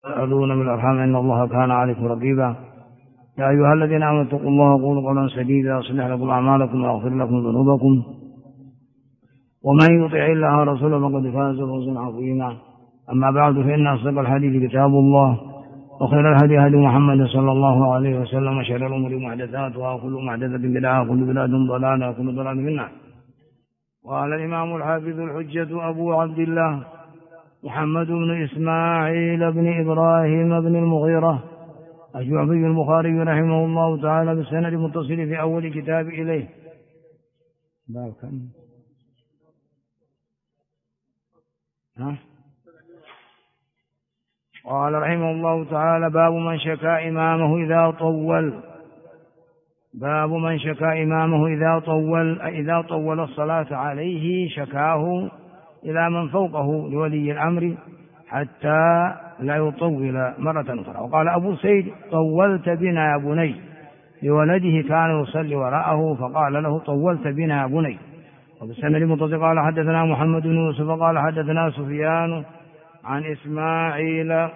تسألون بالأرحام إن الله كان عليكم رقيبا. يا أيها الذين آمنوا اتقوا الله وقولوا قولا سديدا يصلح لكم أعمالكم ويغفر لكم ذنوبكم ومن يطع الله ورسوله فقد فاز فوزا عظيما. أما بعد فإن أصدق الحديث كتاب الله وخير الهدي هدي محمد صلى الله عليه وسلم وشر الأمور محدثاتها وكل محدثة بدعة وكل بدعة ضلالة وكل ضلالة في النار. قال الإمام الحافظ الحجة أبو عبد الله محمد بن إسماعيل بن إبراهيم بن المغيرة الجعفي البخاري رحمه الله تعالى بالسند المتصل في أول كتاب إليه. قال رحمه الله تعالى: باب من شكا إمامه إذا طول الصلاة عليه شكاه إلى من فوقه لولي الأمر حتى لا يطول مرة أخرى. وقال أبو سيد: طولت بنا يا بني، لولده كان يصلي وراءه فقال له: طولت بنا يا بني. وبالسند المتصل قال: حدثنا محمد بن يوسف قال: حدثنا سفيان عن إسماعيل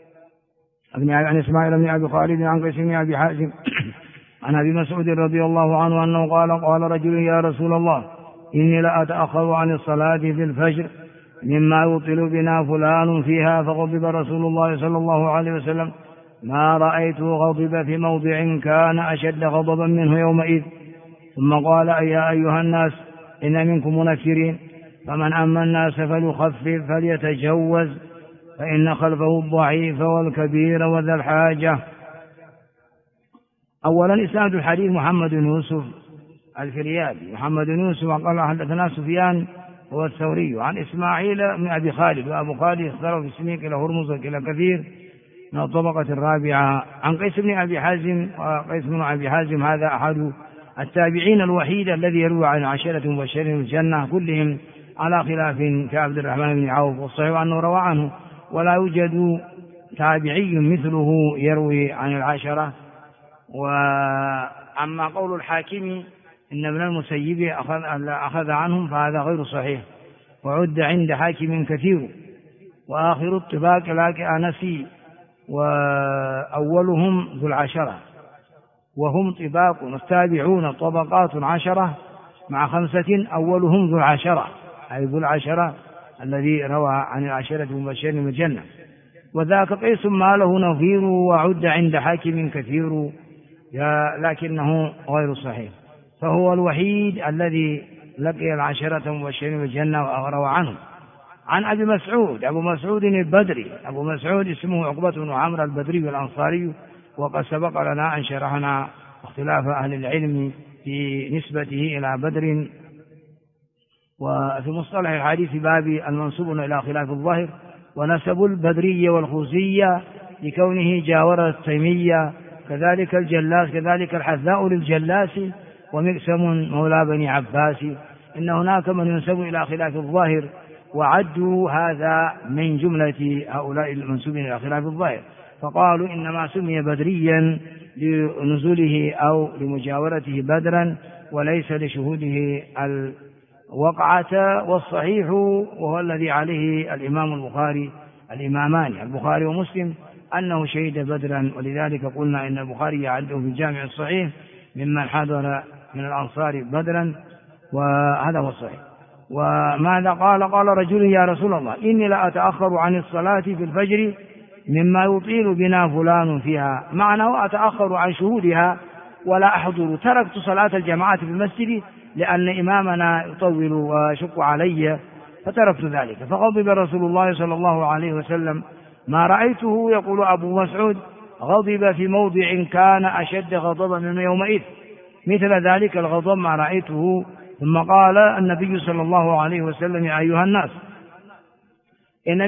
بن أبي خالد عن قيس بن أبي حازم عن أبي مسعود رضي الله عنه أنه قال رجل: يا رسول الله، إني لأتأخر عن الصلاة في الفجر مما يطيل بنا فلان فيها. فغضب رسول الله صلى الله عليه وسلم: ما رأيته غضب في موضع كان أشد غضبا منه يومئذ. ثم قال: يا أيها الناس، إن منكم منفرين، فمن أما الناس فليخفف فليتجوز، فإن خلفه الضعيف والكبير وذا الحاجة. أولا إسناد الحديث محمد بن يوسف الفريابي. محمد بن يوسف قال: حدثنا سفيان هو الثوري عن إسماعيل بن أبي خالد، وأبو خالد اختلف في اسمه إلى هرمز إلى كثير من الطبقة الرابعة. عن قيس بن أبي حازم، وقيس بن أبي حازم هذا أحد التابعين الوحيد الذي يروي عن عشرة مبشرين بالجنة كلهم على خلاف كعبد الرحمن بن عوف، والصحيح أنه روى عنه، ولا يوجد تابعي مثله يروي عن العشرة. وأما قول الحاكم إن ابن المسيب أخذ عنهم فهذا غير صحيح، وعد عند حاكم كثير. وآخر الطباق الأنسي، وأولهم ذو العشرة، وهم طباق التابعون طبقات 10 مع 5، أولهم ذو العشرة، أي ذو العشرة الذي روى عن العشرة المبشرين بالجنة. وذاك قيس ما له نظير، وعد عند حاكم كثير، لكنه غير صحيح، فهو الوحيد الذي لقي العشرة المبشرين بالجنة وروى عنه. عن أبي مسعود، أبو مسعود البدري، أبو مسعود اسمه عقبة بن عمرو البدري الأنصاري، وقد سبق لنا أن شرحنا اختلاف أهل العلم في نسبته إلى بدر. وفي مصطلح الحديث باب المنسوب إلى خلاف الظاهر، ونسب البدرية والخوزية لكونه جاور التيمية، كذلك الجلاس، كذلك الحذاء للجلاس، ومقسم مولى بني عباس. إن هناك من ينسب إلى خلاف الظاهر، وعدوا هذا من جملة هؤلاء المنسوبين إلى خلاف الظاهر، فقالوا إنما سمي بدريا لنزوله أو لمجاورته بدرا، وليس لشهوده الوقعة. والصحيح وهو الذي عليه الإمامان البخاري ومسلم أنه شهد بدرا، ولذلك قلنا إن البخاري يعده في الجامع الصحيح ممن حضر من الأنصار بدرا، وهذا هو الصحيح. وماذا قال رجل: يا رسول الله، إني لأتأخر عن الصلاة في الفجر مما يطيل بنا فلان فيها، معناه أتأخر عن شهودها ولا أحضر، تركت صلاة الجماعة في المسجد لأن إمامنا يطول ويشق علي فتركت ذلك. فغضب رسول الله صلى الله عليه وسلم: ما رأيته، يقول أبو مسعود، غضب في موضع كان أشد غضبا من يومئذ، مثل ذلك الغضب ما رأيته. ثم قال النبي صلى الله عليه وسلم: يا أيها الناس، إن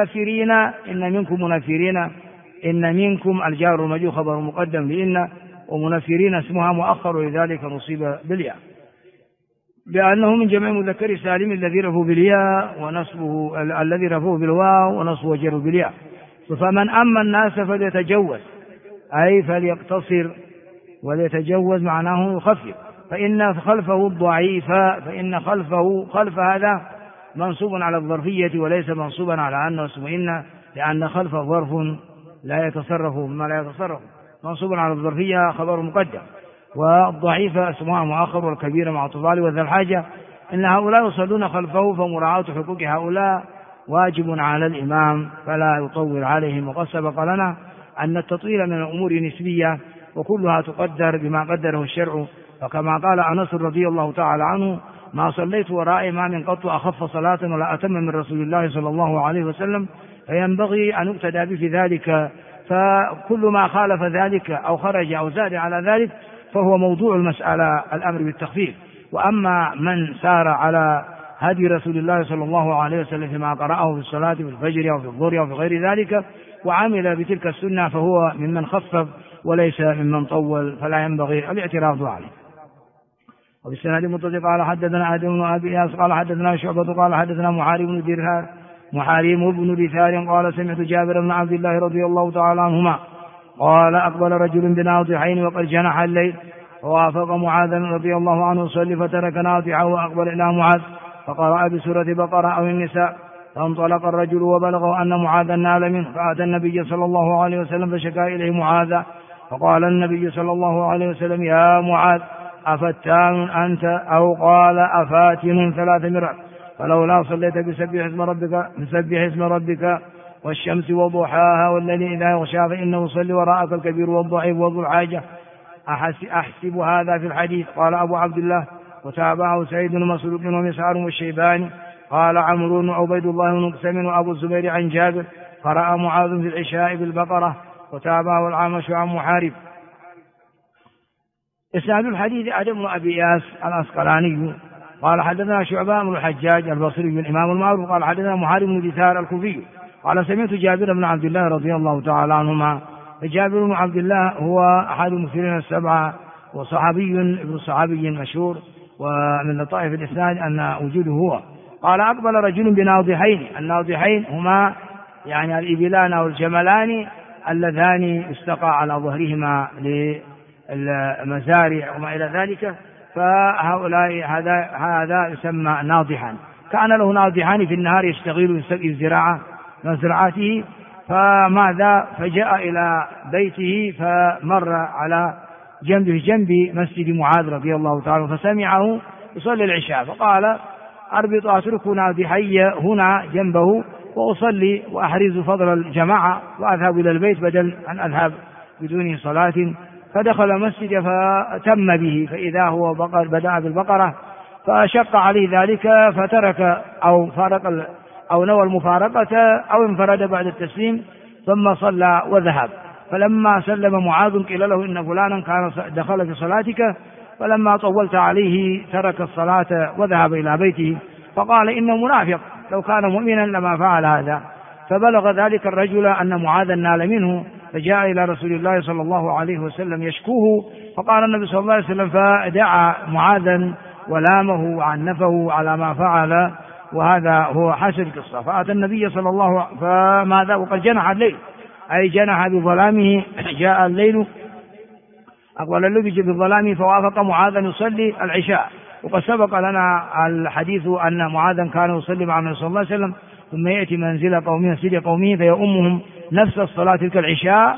منكم الجار المجرور خبر مقدم لإن، ومنفرين اسمها مؤخر، لذلك نصيب بالياء، بأنه من جمع مذكر سالم الذي رفعه بالياء ونصبه الذي رفعه بالواو ونصبه وجره بالياء. فمن أما الناس فليتجوز، أي فليقتصر، وليتجوز معناه يخفف، فإن خلفه الضعيف، فإن خلف هذا منصوب على الظرفية وليس منصوبا على أنه اسم إن، لأن خلف ظرف لا يتصرف مما لا يتصرف، منصوب على الظرفية خبر مقدم، والضعيفة اسمها مؤخر، والكبيرة مع الطفال وذا الحاجة. إن هؤلاء يصلون خلفه، فمراعاة حقوق هؤلاء واجب على الإمام فلا يطول عليهم. وقد سبق لنا أن التطويل من الأمور نسبية، وكلها تقدر بما قدره الشرع. فكما قال أنس رضي الله تعالى عنه: ما صليت وراء إمام قط أخف صلاة ولا أتم من رسول الله صلى الله عليه وسلم، فينبغي أن يقتدى به في ذلك. فكل ما خالف ذلك أو خرج أو زاد على ذلك فهو موضوع المسألة الأمر بالتخفيف. وأما من سار على هدي رسول الله صلى الله عليه وسلم فيما قرأه في الصلاة في الفجر أو في الظهر أو في غير ذلك وعمل بتلك السنة فهو ممن خفف وليس ممن طول، فلا ينبغي الاعتراض عليه. وبالسناد المتصل قال حدثنا آدم بن أبي إياس قال حدثنا شعبة قال حدثنا محارم بن دثار قال سمعت جابر بن عبد الله رضي الله تعالى عنهما قال أقبل رجل بناضحين وقد جنح الليل، ووافق معاذ رضي الله عنه يصلي فترك ناضحه وأقبل إلى معاذ فقرأ بسورة بقرة أو النساء، فانطلق الرجل وبلغه أن معاذا نال منه، فأتى النبي صلى الله عليه وسلم فشكا إليه معاذ، فقال النبي صلى الله عليه وسلم: يا معاذ أفتان أنت؟ أو قال أفاتن 3 مرات، فلولا صليت بسبح اسم ربك والشمس وضحاها والليل إذا يغشى فإنه يصلي وراءك الكبير والضعيف وذو الحاجة، أحسب هذا في الحديث. قال أبو عبد الله وتابعه سعيد بن مسروق ومسعر والشيباني. قال عمرو وعبيد الله بن مقسم وأبو الزبير عن جابر قرأ معاذ في العشاء بالبقرة، وتابعه الأعمش عن محارب. إسناد الحديث آدم بن أبي إياس الأسقلاني قال حدثنا شعبة بن الحجاج البصري بن الإمام المعروف قال حدثنا محارب بن دثار الكوفي قال سمعت جابر بن عبد الله رضي الله تعالى عنهما. جابر بن عبد الله هو أحد المكثرين السبعة وصحابي ابن صحابي مشهور، ومن لطائف الإسناد أن وجوده هو. قال أقبل رجل بناضحين، الناضحين هما يعني الإبلان أو الجملان اللذان استقى على ظهرهما للمزارع وما إلى ذلك، فهؤلاء هذا يسمى ناضحا. كان له ناضحان في النهار يشتغل يستقي الزراعة مزرعته، فجاء إلى بيته فمر على جنب مسجد معاذ رضي الله تعالى فسمعه يصلي العشاء، فقال: أربط أترك ناضحي هنا جنبه وأصلي وأحرز فضل الجماعة وأذهب إلى البيت بدل أن أذهب بدون صلاة. فدخل المسجد فتم به، فإذا هو بدأ بالبقرة، فشق عليه ذلك فترك أو فارق أو نوى المفارقة أو انفرد بعد التسليم ثم صلى وذهب. فلما سلم معاذ قيل له: إن فلانا كان دخل في صلاتك، فلما طولت عليه ترك الصلاة وذهب إلى بيته. فقال: إنه منافق، لو كان مؤمنا لما فعل هذا. فبلغ ذلك الرجل أن معاذا نال منه، فجاء إلى رسول الله صلى الله عليه وسلم يشكوه، فقال النبي صلى الله عليه وسلم فدعا معاذا ولامه وعنفه على ما فعل، وهذا هو حسب القصة. فأتى النبي صلى الله عليه وسلم فماذا وقد جنح الليل، أي جنح بظلامه، جاء الليل أقبل اللبج بظلامه فوافق معاذا يصلي العشاء. وقد سبق لنا الحديث أن معاذا كان يصلي مع النبي صلى الله عليه وسلم ثم يأتي منزل قومه فيؤمهم نفس الصلاة تلك العشاء،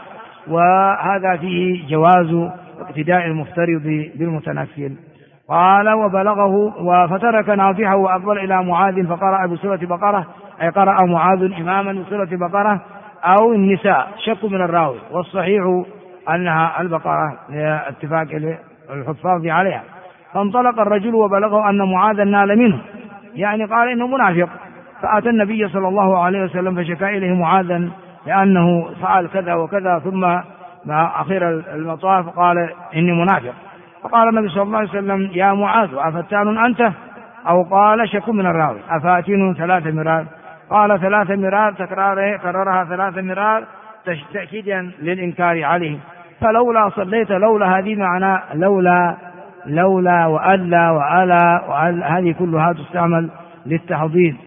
وهذا فيه جواز اقتداء المفترض بالمتنفل. قال: وبلغه فترك ناضحه وأقبل إلى معاذ فقرأ بسورة بقرة، أي قرأ معاذ إماما بسورة بقرة أو النساء، شك من الراوي، والصحيح أنها البقرة لاتفاق الحفاظ عليها. فانطلق الرجل وبلغه أن معاذا نال منه، يعني قال إنه منافق. فأتى النبي صلى الله عليه وسلم فشكا إليه معاذا لأنه فعل كذا وكذا، ثم مع أخير المطاف قال: إني منافق. فقال النبي صلى الله عليه وسلم: يا معاذ أفتان أنت؟ أو قال شك من الراوي: أفاتن 3 مرار. قال 3 مرار، كررها 3 مرار تأكيدا للإنكار عليه. فلولا صليت، لولا هذه معنى لولا وألا وألا هذه كلها تستعمل للتحضير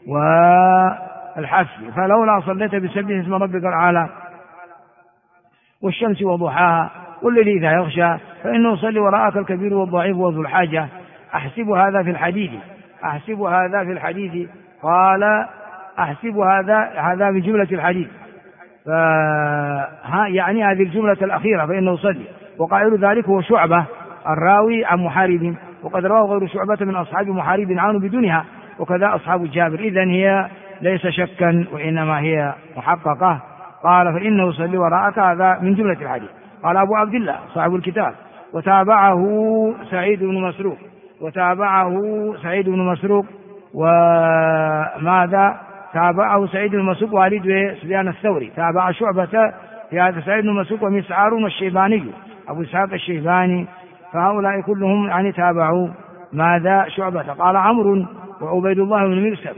والحث. فلولا صليت بسبح اسم ربك الأعلى والشمس وضحاها والليل إذا يغشى فإنه يصلي وراءك الكبير والضعيف وذو الحاجة، أحسب هذا في الحديث. قال: أحسب هذا بجملة الحديث، يعني هذه الجملة الأخيرة فإنه يصلي. وقائل ذلك هو شعبة الراوي عن محارب، وقد رواه غير شعبة من أصحاب محارب عنه بدونها، وكذا أصحاب جابر. إذن هي ليس شكا وإنما هي محققة. قال فإنه يصلي وراءك، هذا من جملة الحديث. قال أبو عبد الله صاحب الكتاب وتابعه سعيد بن مسروق وماذا تابعه سعيد بن مسروق والد سفيان الثوري، تابع شعبة في هذا سعيد بن مسروق ومسعار والشيباني أبو إسحاق الشيباني، فهؤلاء كلهم يعني تابعوا ماذا شعبة. قال عمرو وعبيد الله بن مقسم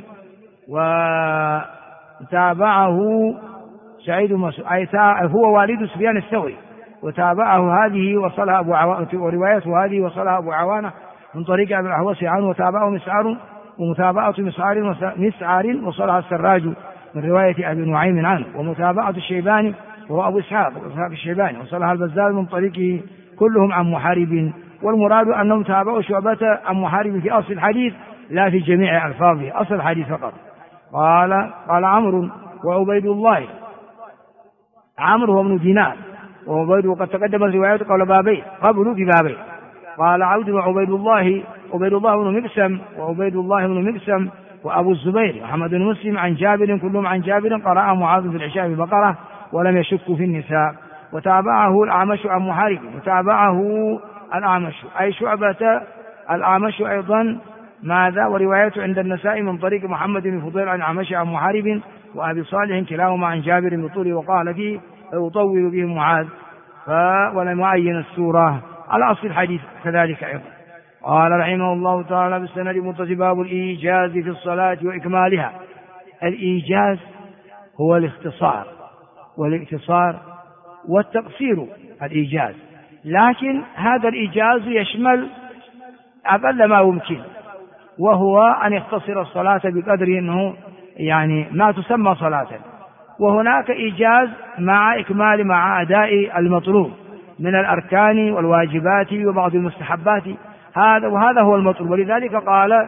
وتابعه سعيد بن مسروق أي هو والد سفيان الثوري، وتابعه هذه وصلها أبو عوانة، وروايته هذه وصلها أبو عوانة من طريق أبي الأحوص عنه، وتابعه مسعار، ومتابعة مسعار وصلها السراج من رواية أبي نعيم عنه، ومتابعة الشيباني وهو أبو إسحاق الشيباني وصلها البزار من طريقه، كلهم عن محارب. والمراد أنهم تابعوا شعبة عن محارب في أصل الحديث لا في جميع ألفاظه، أصل الحديث فقط. قال عمرو وعبيد الله، عمرو هو ابن دينار، وعبيد وقد تقدمت روايته قبل بابين في بابين. قال عبد وعبيد الله عبيد الله بن مقسم وأبو الزبير محمد بن مسلم عن جابر، كلهم عن جابر قرأ معاذ في العشاء ببقرة ولم يشك في النساء. وتابعه الأعمش عن محارب، وتابعه الأعمش أي شعبة الأعمش أيضا ماذا، وروايته عند النساء من طريق محمد بن فضيل عن الأعمش عن محارب وأبي صالح كلاهما عن جابر بطول، وقال فيه يطول به معاذ ولم يعين السورة على أصل الحديث كذلك أيضا. قال رحمه الله تعالى بالسند متصل باب الإيجاز في الصلاة وإكمالها. الإيجاز هو الاختصار والاقتصار والتقصير، الإيجاز، لكن هذا الإيجاز يشمل أقل ما يمكن، وهو أن يختصر الصلاة بقدر أنه يعني ما تسمى صلاة. وهناك إيجاز مع إكمال مع أداء المطلوب من الأركان والواجبات وبعض المستحبات، وهذا هو المطلوب. ولذلك قال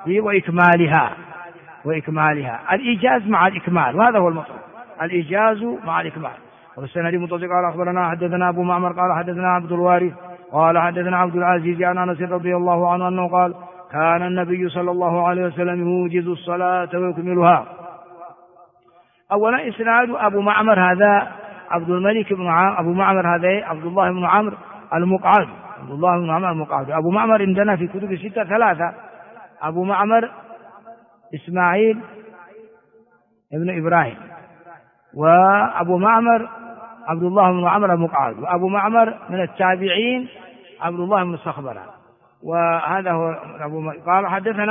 وإكمالها الإيجاز مع الإكمال، وهذا هو المطلوب، الإيجاز مع الإكمال. والسند متصل قال أخبرنا حدثنا أبو معمر قال حدثنا عبد الوارث قال حدثنا عبد العزيز عن أنس رضي الله عنه أنه قال كان النبي صلى الله عليه وسلم يوجز الصلاة ويكملها. أولا إسناد أبو معمر هذا عبد الملك بن أبو معمر هذا عبد الله بن عمرو المقعد، أبو معمر عندنا في كتب الستة ثلاثة، أبو معمر إسماعيل ابن إبراهيم، وأبو معمر عبد الله بن عمرو المقعد، وأبو معمر من التابعين عبد الله بن صخبرة، وهذا هو قال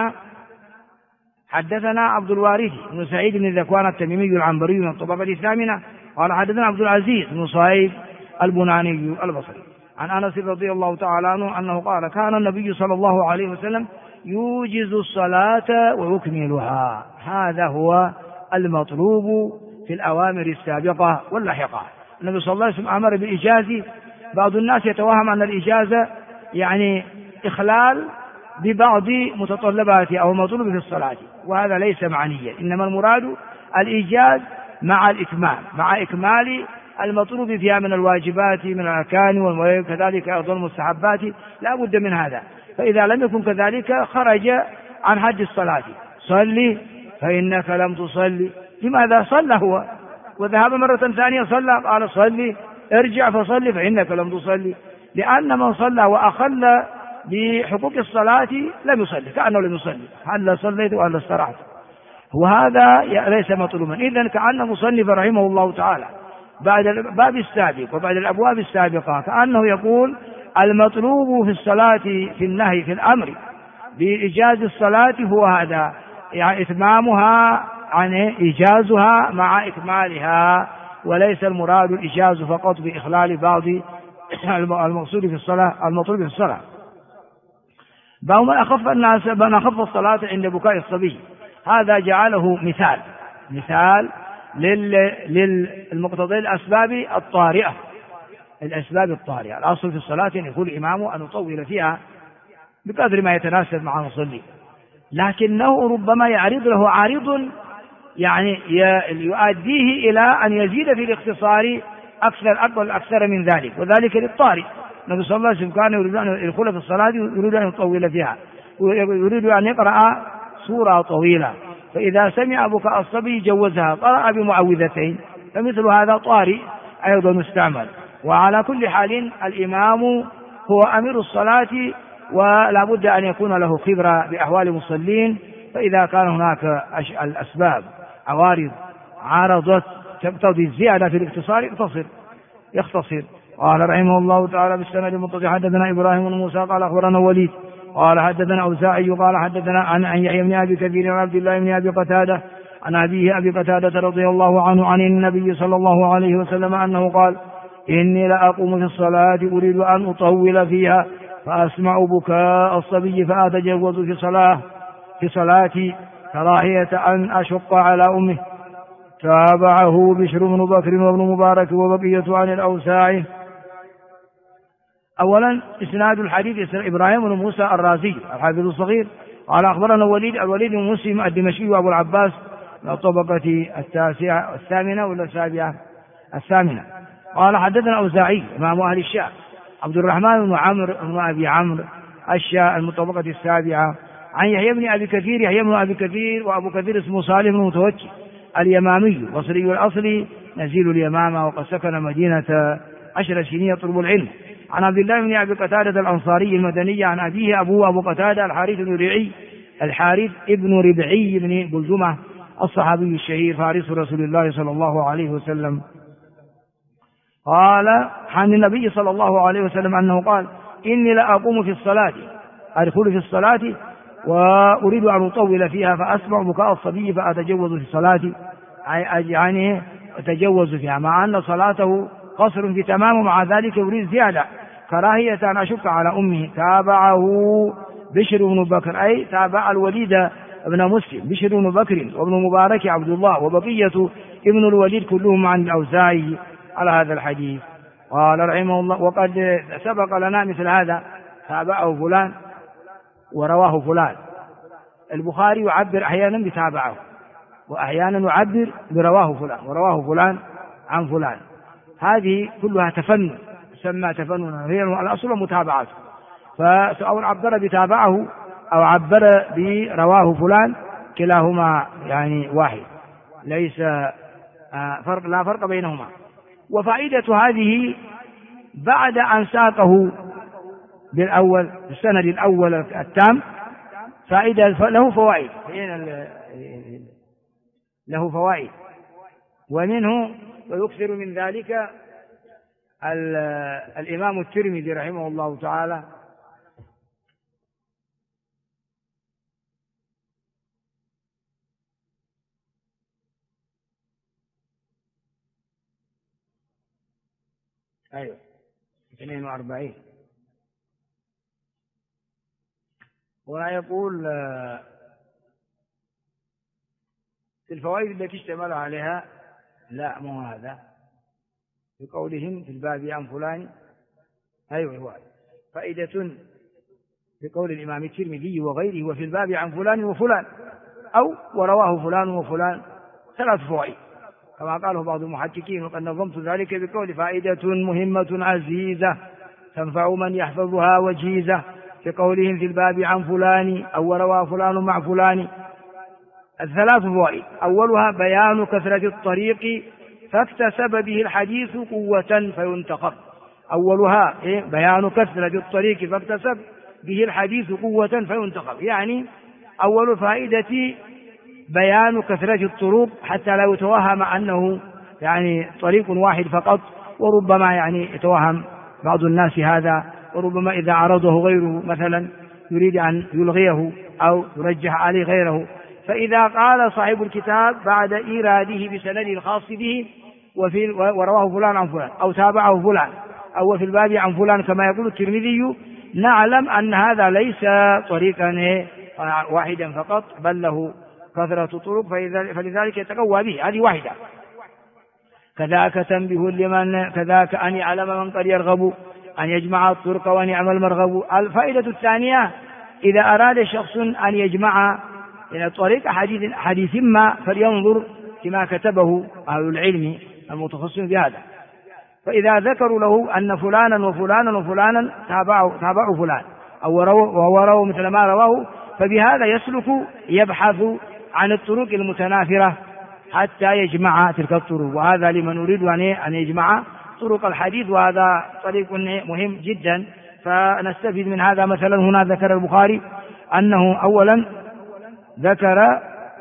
حدثنا عبد الوارث بن سعيد بن ذكوان التميمي العنبري من الطبقة الثامنة قال حدثنا عبد العزيز بن صهيب البناني البصري عن أنس رضي الله تعالى عنه أنه قال كان النبي صلى الله عليه وسلم يوجز الصلاة ويكملها. هذا هو المطلوب في الأوامر السابقة واللاحقة. النبي صلى الله عليه وسلم أمر بالإجاز. بعض الناس يتوهم أن الإجازة يعني إخلال ببعض متطلبات أو المطلوب في الصلاة، وهذا ليس معنيا، إنما المراد الإيجاز مع الإكمال، مع إكمال المطلوب فيها من الواجبات من الأركان وكذلك أيضا المستحبات، لا بد من هذا. فإذا لم يكن كذلك خرج عن حد الصلاة. صلي فإنك لم تصلي. لماذا صلى هو وذهب مرة ثانية صلى؟ قال صلي ارجع فصلي فإنك لم تصلي، لأن من صلى وأخل بحقوق الصلاة لم يصلي، كأنه لم يصلي، هل صليت وهل استرحت، وهذا ليس مطلوبا. إذن كأن مصنف رحمه الله تعالى بعد الباب السابق وبعد الأبواب السابقة كأنه يقول المطلوب في الصلاة في النهي في الأمر بإيجاز الصلاة هو هذا، يعني إتمامها يعني إيجازها مع إكمالها، وليس المراد الإيجاز فقط بإخلال بعض المقصود في الصلاة المطلوب في الصلاة. بعض من أخف الصلاة عند بكاء الصبي، هذا جعله مثال للمقتضي الأسباب الطارئة. الأصل في الصلاة أن يكون الإمام أن يطول فيها بقدر ما يتناسب مع المصلي، لكنه ربما يعرض له عارض يعني يؤديه إلى أن يزيد في الاختصار أكثر من ذلك، وذلك للطارئ. النبي صلى الله عليه وسلم كان يريد أن يدخل في الصلاة يريد أن يطول فيها، ويريد أن يقرأ سورة طويلة، فإذا سمع بكاء الصبي جوزها، قرأ بمعوذتين، فمثل هذا طارئ أيضا مستعمل. وعلى كل حال الإمام هو أمير الصلاة، ولا بد أن يكون له خبرة بأحوال المصلين، فإذا كان هناك الأسباب عوارض عارضت تقتضي الزيادة في الاختصار يختصر. قال رحمه الله تعالى بالسند المتصل حدثنا إبراهيم بن موسى قال أخبرنا وليد قال حدثنا أوزاعي قال حدثنا عن يحيى بن أبي كثير عن عبد الله بن أبي قتادة عن أبيه أبي قتادة رضي الله عنه عن النبي صلى الله عليه وسلم أنه قال: إني لأقوم في الصلاة أريد أن أطول فيها فأسمع بكاء الصبي فأتجوز في صلاتي كراهية أن أشق على أمه. تابعه بشر بن بكر وابن مبارك وبقية عن الأوزاعي. أولا إسناد الحديث إبراهيم بن موسى الرازي الحافظ الصغير قال أخبرنا الوليد بن مسلم الدمشقي وأبو العباس من الطبقة الثامنة ولا الثامنة. قال حدثنا الأوزاعي إمام أهل الشام عبد الرحمن بن عمرو بن أبي عمرو الشام المطبقة السابعة عن يحيى بن أبي كثير وأبو كثير اسمه صالح بن متوكل اليمامي بصري الأصل نزيل اليمامة، وقد سكن مدينة 10 سنين يطلب العلم. عن عبد الله بن أبي قتادة الأنصاري المدني عن أبيه أبو قتادة الحارث ابن ربعي بن بلجمة الصحابي الشهير فارس رسول الله صلى الله عليه وسلم قال عن النبي صلى الله عليه وسلم أنه قال: إني لأقوم في الصلاة أدخل في الصلاة وأريد أن أطول فيها فأسمع بكاء الصبي فأتجوز في صلاتي، يعني أتجوز فيها مع أن صلاته قصر في تمام، ومع ذلك يريد زيادة كراهية أن أشق على أمه. تابعه بشر بن بكر أي تابع الوليد ابن مسلم بشر بن بكر وابن مبارك عبد الله وبقية ابن الوليد كلهم عن الأوزاعي على هذا الحديث. قال رحمه الله: وقد سبق لنا مثل هذا، تابعه فلان ورواه فلان. البخاري يعبر أحيانا بتابعه وأحيانا يعبر برواه فلان ورواه فلان عن فلان، هذه كلها تفنن تسمى تفننا، هي الأصل متابعات، فسواء عبر بتابعه أو عبر برواه فلان كلاهما يعني واحد، ليس لا فرق بينهما. وفائدة هذه بعد أن ساقه بالأول السند الأول التام فائدة له فوائد ومنه ويكثر من ذلك الإمام الترمذي رحمه الله تعالى أيوة 42 ويقول في الفوائد التي اشتمل عليها لا مو هذا بقولهم في الباب عن فلان أيوة فائدة بقول الإمام الترمذي وغيره وفي الباب عن فلان وفلان أو ورواه فلان وفلان 3 فوائد كما قاله بعض المحققين، وقد نظمت ذلك بقول فائدة مهمة عزيزة تنفع من يحفظها وجيزة في قولهم في الباب عن فلان أو ورواه فلان مع فلان. 3 فوائد: أولها بيان كثرة الطريق فاكتسب به الحديث قوة فينتقب. أولها بيان كثرة الطريق فاكتسب به الحديث قوة فينتقب، يعني أول فائدة بيان كثرة الطرق حتى لا يتوهم أنه يعني طريق واحد فقط، وربما يعني يتوهم بعض الناس هذا، وربما إذا عرضه غيره مثلا يريد أن يلغيه أو يرجح عليه غيره. فإذا قال صاحب الكتاب بعد إيراده بسند الخاص به ورواه فلان عن فلان أو تابعه فلان أو في الباب عن فلان كما يقول الترمذي، نعلم أن هذا ليس طريقا واحدا فقط بل له كثرة طرق، فلذلك يتقوى به. هذه واحدة. كذاك تنبه لمن كذاك أن يعلم من قد يرغب أن يجمع الطرق وأن يعمل مرغب. الفائدة الثانية: إذا أراد شخص أن يجمع إلى طريق حديث ما فلينظر فيما كتبه أهل العلم المتخصصين بهذا. فإذا ذكروا له أن فلانا وفلانا وفلانا تابعوا فلان أو رووا مثل ما رواه، فبهذا يسلك يبحث عن الطرق المتنافرة حتى يجمع تلك الطرق، وهذا لمن يريد أن يجمع طرق الحديث، وهذا طريق مهم جدا. فنستفيد من هذا. مثلا هنا ذكر البخاري أنه أولا ذكر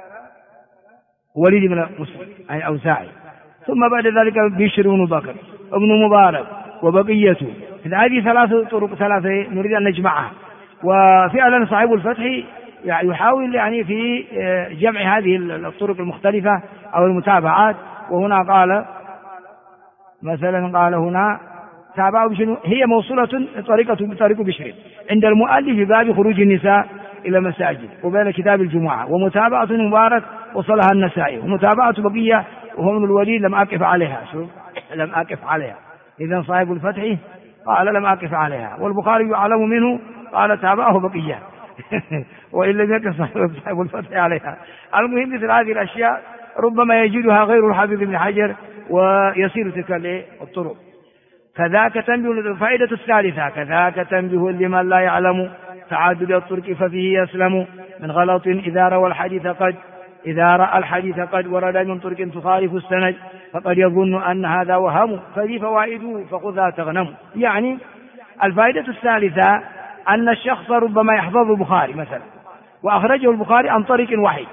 وليد بن مسلم أي الأوزاعي، ثم بعد ذلك بشر بن بكر ابن مبارك وبقية. هذه ثلاثة نريد أن نجمعها. وفعلا صاحب الفتح يحاول في جمع هذه الطرق المختلفة أو المتابعات. وهنا قال مثلا هنا تابعوا بشر، هي موصولة بطريق بشر عند المؤلف في باب خروج النساء إلى مساجد وبين كتاب الجمعة، ومتابعة مبارك وصلها النسائي، ومتابعة بقية وهو من الوليد لم أقف عليها. إذن صاحب الفتح قال لم أقف عليها، والبخاري يعلم منه قال تابعه بقية وإن لم يكن صاحب الفتح عليها. المهم مثل هذه الأشياء ربما يجدها غير الحافظ بن حجر ويصير تلك الطرق. كذاك تنبه. الفائدة الثالثة كذاك تنبه لمن لا يعلم تعدد الطرق ففيه يسلم من غلط إذا رأى الحديث قد ورد من طرق تخالف السند فقد يظن أن هذا وهم، فذي فوائده فخذها تغنم. يعني الفائدة الثالثة أن الشخص ربما يحفظ البخاري مثلا وأخرجه البخاري عن طريق واحد،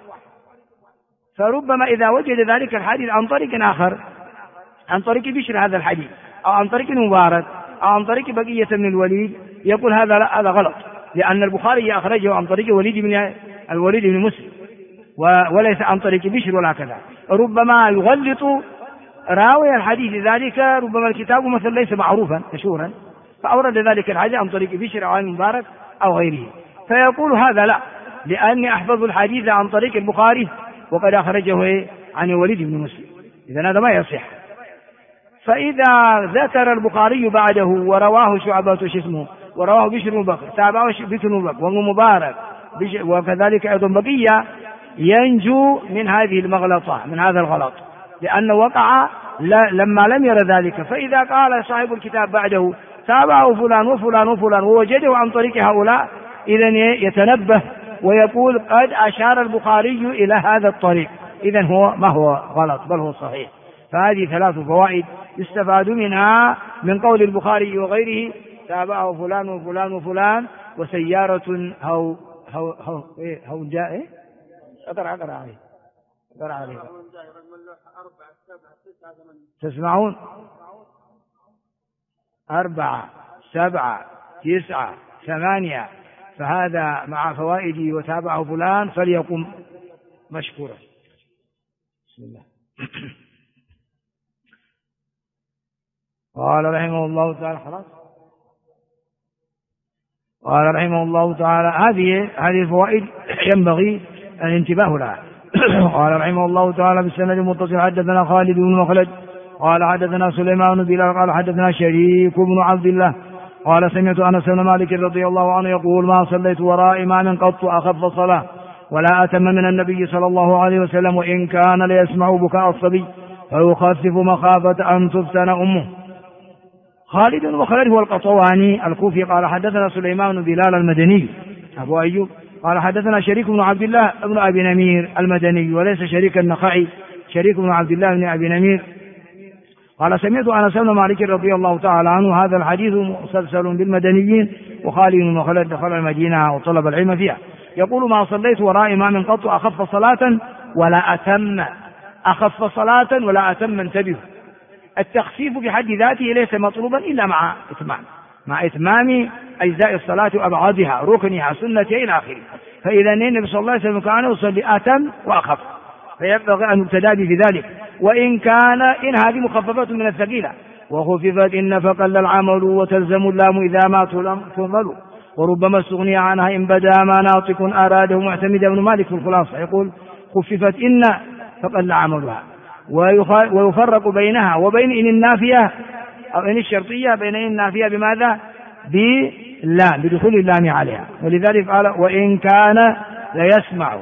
فربما إذا وجد ذلك الحديث عن طريق آخر، عن طريق بشر هذا الحديث أو عن طريق مبارك أو عن طريق بقية من الوليد، يقول هذا غلط، لأن البخاري أخرجه عن طريق الوليد بن مسلم وليس عن طريق بشر ولا كذا. ربما يغلط راوي الحديث ذلك، ربما الكتاب مثلا ليس معروفا مشهورا، فأورد ذلك الحديث عن طريق بشر أو عن مبارك أو غيره، فيقول هذا لا، لأني أحفظ الحديث عن طريق البخاري وقد أخرجه عن الوليد بن مسلم. إذن هذا ما يصح. فإذا ذكر البخاري بعده ورواه شعبة ورواه بشر بن بكر تابعه بشر بن بكر ومبارك وكذلك أيضا بقية، ينجو من هذه المغلطة، من هذا الغلط، لأنه وقع لما لم ير ذلك. فإذا قال صاحب الكتاب بعده تابعه فلان وفلان وفلان ووجده عن طريق هؤلاء، إذن يتنبه ويقول قد أشار البخاري إلى هذا الطريق، إذن هو ما هو غلط بل هو صحيح. فهذه 3 فوائد يستفاد منها من قول البخاري وغيره تابعه فلان وفلان وفلان، وسيارة هو جاء أقرأ عليه تسمعون 4 7 9 8، فهذا مع فوائده وتابعه فلان فليقم مشكورا. بسم الله. قال رحمه الله تعالى خلاص. قال رحمه الله تعالى هذه الفوائد ينبغي الانتباه لها. قال رحمه الله تعالى بالسند المتصل حدثنا خالد بن مخلد قال حدثنا سليمان بن بلال قال حدثنا شريك بن عبد الله قال سمعت أنس بن مالك رضي الله عنه يقول ما صليت وراء إمام قط أخف صلاة ولا أتم من النبي صلى الله عليه وسلم وإن كان ليسمع بكاء الصبي فيخفف مخافة أن تفتن أمه. خالد بن مخلد هو القطواني الكوفي قال حدثنا سليمان بن بلال المدني أبو أيوب قال حدثنا شريك بن عبد الله بن أبي نمير المدني وليس شريك النخعي، شريك بن عبد الله بن أبي نمير قال سمعت أنس بن مالك رضي الله تعالى عنه هذا الحديث مسلسل بالمدنيين. وخالد بن مخلد دخل المدينة وطلب العلم فيها يقول ما صليت وراء إمام قط أخف صلاة ولا أتم، أخف صلاة ولا أتم. انتبه، التخفيف بحد ذاته ليس مطلوبا إلا مع إتمام أجزاء الصلاة وأبعادها ركنها سنتها إلى آخره. فإذا النبي صلى الله عليه وسلم كان يصلي أتم وأخف، فينبغي أن يبتدى بذلك. وإن كان هذه مخففة من الثقيلة وخففت إن فقل العمل وتلزم اللام إذا ما تنظل وربما استغني عنها إن بدا ما ناطق أراده معتمد بن مالك في الخلاصة يقول خففت إن فقل عملها، ويفرق بينها وبين إن النافية أو إن الشرطية بين إن النافية بماذا؟ باللام، بدخول اللام عليها. ولذلك قال وإن كان ليسمع،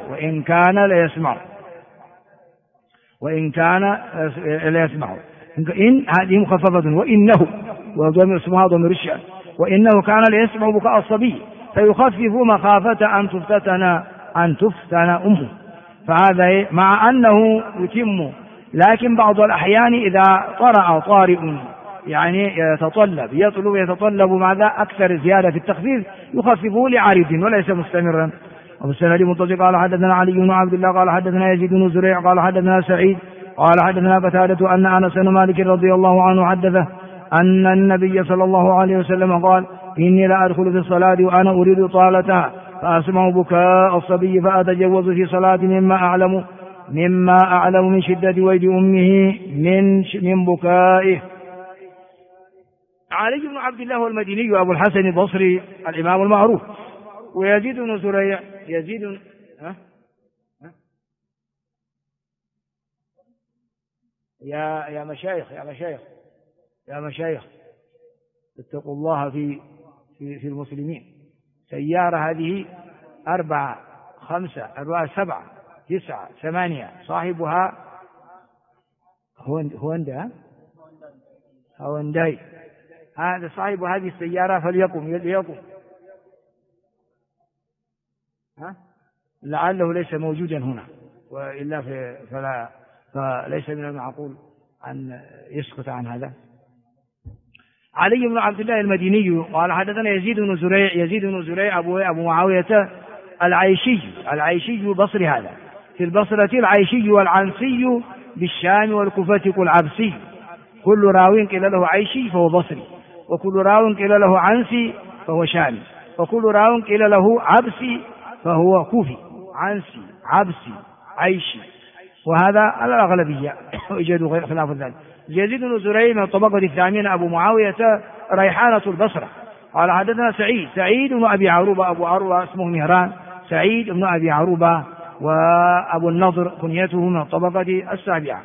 وإن كان ليسمع. إن هذه مخففة، وإنه وضمير اسمها ضمير الشأن، وإنه كان ليسمع بكاء الصبي فيخفف مخافة أن تفتن أمه. فهذا مع أنه يتم، لكن بعض الأحيان إذا طرأ طارئ يعني يتطلب ماذا أكثر زيادة في التخفيف يخففه لعارض وليس مستمرا. وبالسند متصل قال حدثنا علي بن عبد الله قال حدثنا يزيد بن زريع قال حدثنا سعيد قال حدثنا قتادة أن أنس بن مالك رضي الله عنه حدثه أن النبي صلى الله عليه وسلم قال إني لا أدخل في الصلاة وأنا أريد طالتها فأسمع بكاء الصبي فأتجوز في صلاة مما أعلم من شدة ويد أمه من بكائه. علي بن عبد الله المديني أبو الحسن البصري الإمام المعروف، ويزيد بن زريع يا مشايخ اتقوا الله في المسلمين. سيارة هذه 4 5 4 7 9 8 صاحبها هونداي. هذا صاحب هذه السيارة فليقم لعله ليس موجودا هنا، وإلا فليس من المعقول أن يسكت عن هذا. علي بن عبد الله المديني قال حدثنا يزيد بن زريع أبو معاوية العيشي بصري، هذا في البصرة العيشي والعنسي بالشام والكوفة العبسي. كل راو قيل له عيشي فهو بصري، وكل راو قيل له عنسي فهو شامي، وكل راو قيل له عبسي فهو كوفي. عنسي عبسي عيشي، وهذا على الأغلبية ويوجد غير خلاف ذلك. يزيد بن زريع من الطبقة الثامنة أبو معاوية ريحانة البصرة قال حدثنا سعيد بن أبي عروبة، أبو عروبة اسمه مهران، سعيد بن أبي عروبة، وأبو النضر كنيته من الطبقة السابعة،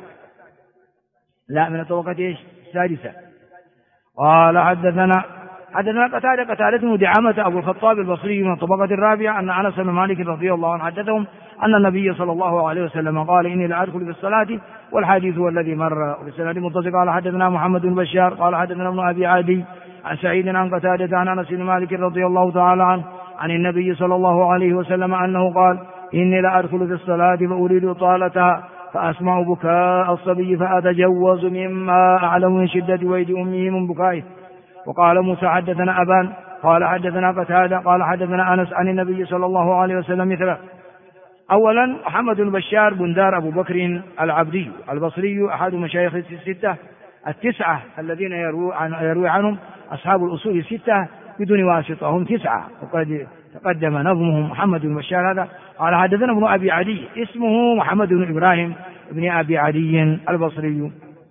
لا من الطبقة السادسة. قال حدثنا قتادة بن دعامة أبو الخطاب البصري من الطبقة الرابعة أن أنس بن مالك رضي الله عنه حدثهم أن النبي صلى الله عليه وسلم قال إني لا أدخل في الصلاة، والحديث هو الذي مر. وبالسند متصل قال حدثنا محمد بن بشار قال حدثنا ابن أبي عدي عن سعيد عن قتادة عن أنس بن مالك رضي الله تعالى عنه عن النبي صلى الله عليه وسلم أنه قال إني لا أدخل في الصلاة فأريد طالتها فأسمع بكاء الصبي فأتجوز مما أعلم من شدة ويد أمه من بكائه. وقال موسى حدثنا أبان قال حدثنا قتادة قال حدثنا أنس عن النبي صلى الله عليه وسلم مثله. أولا محمد بن بشار بندار أبو بكر العبدي البصري أحد مشايخ التسعة الذين يروي عنهم أصحاب الأصول 6 بدون واسطة، هم 9 وقد تقدم نظمهم. محمد بن بشار هذا قال حدثنا ابن أبي عدي اسمه محمد بن إبراهيم بن أبي عدي البصري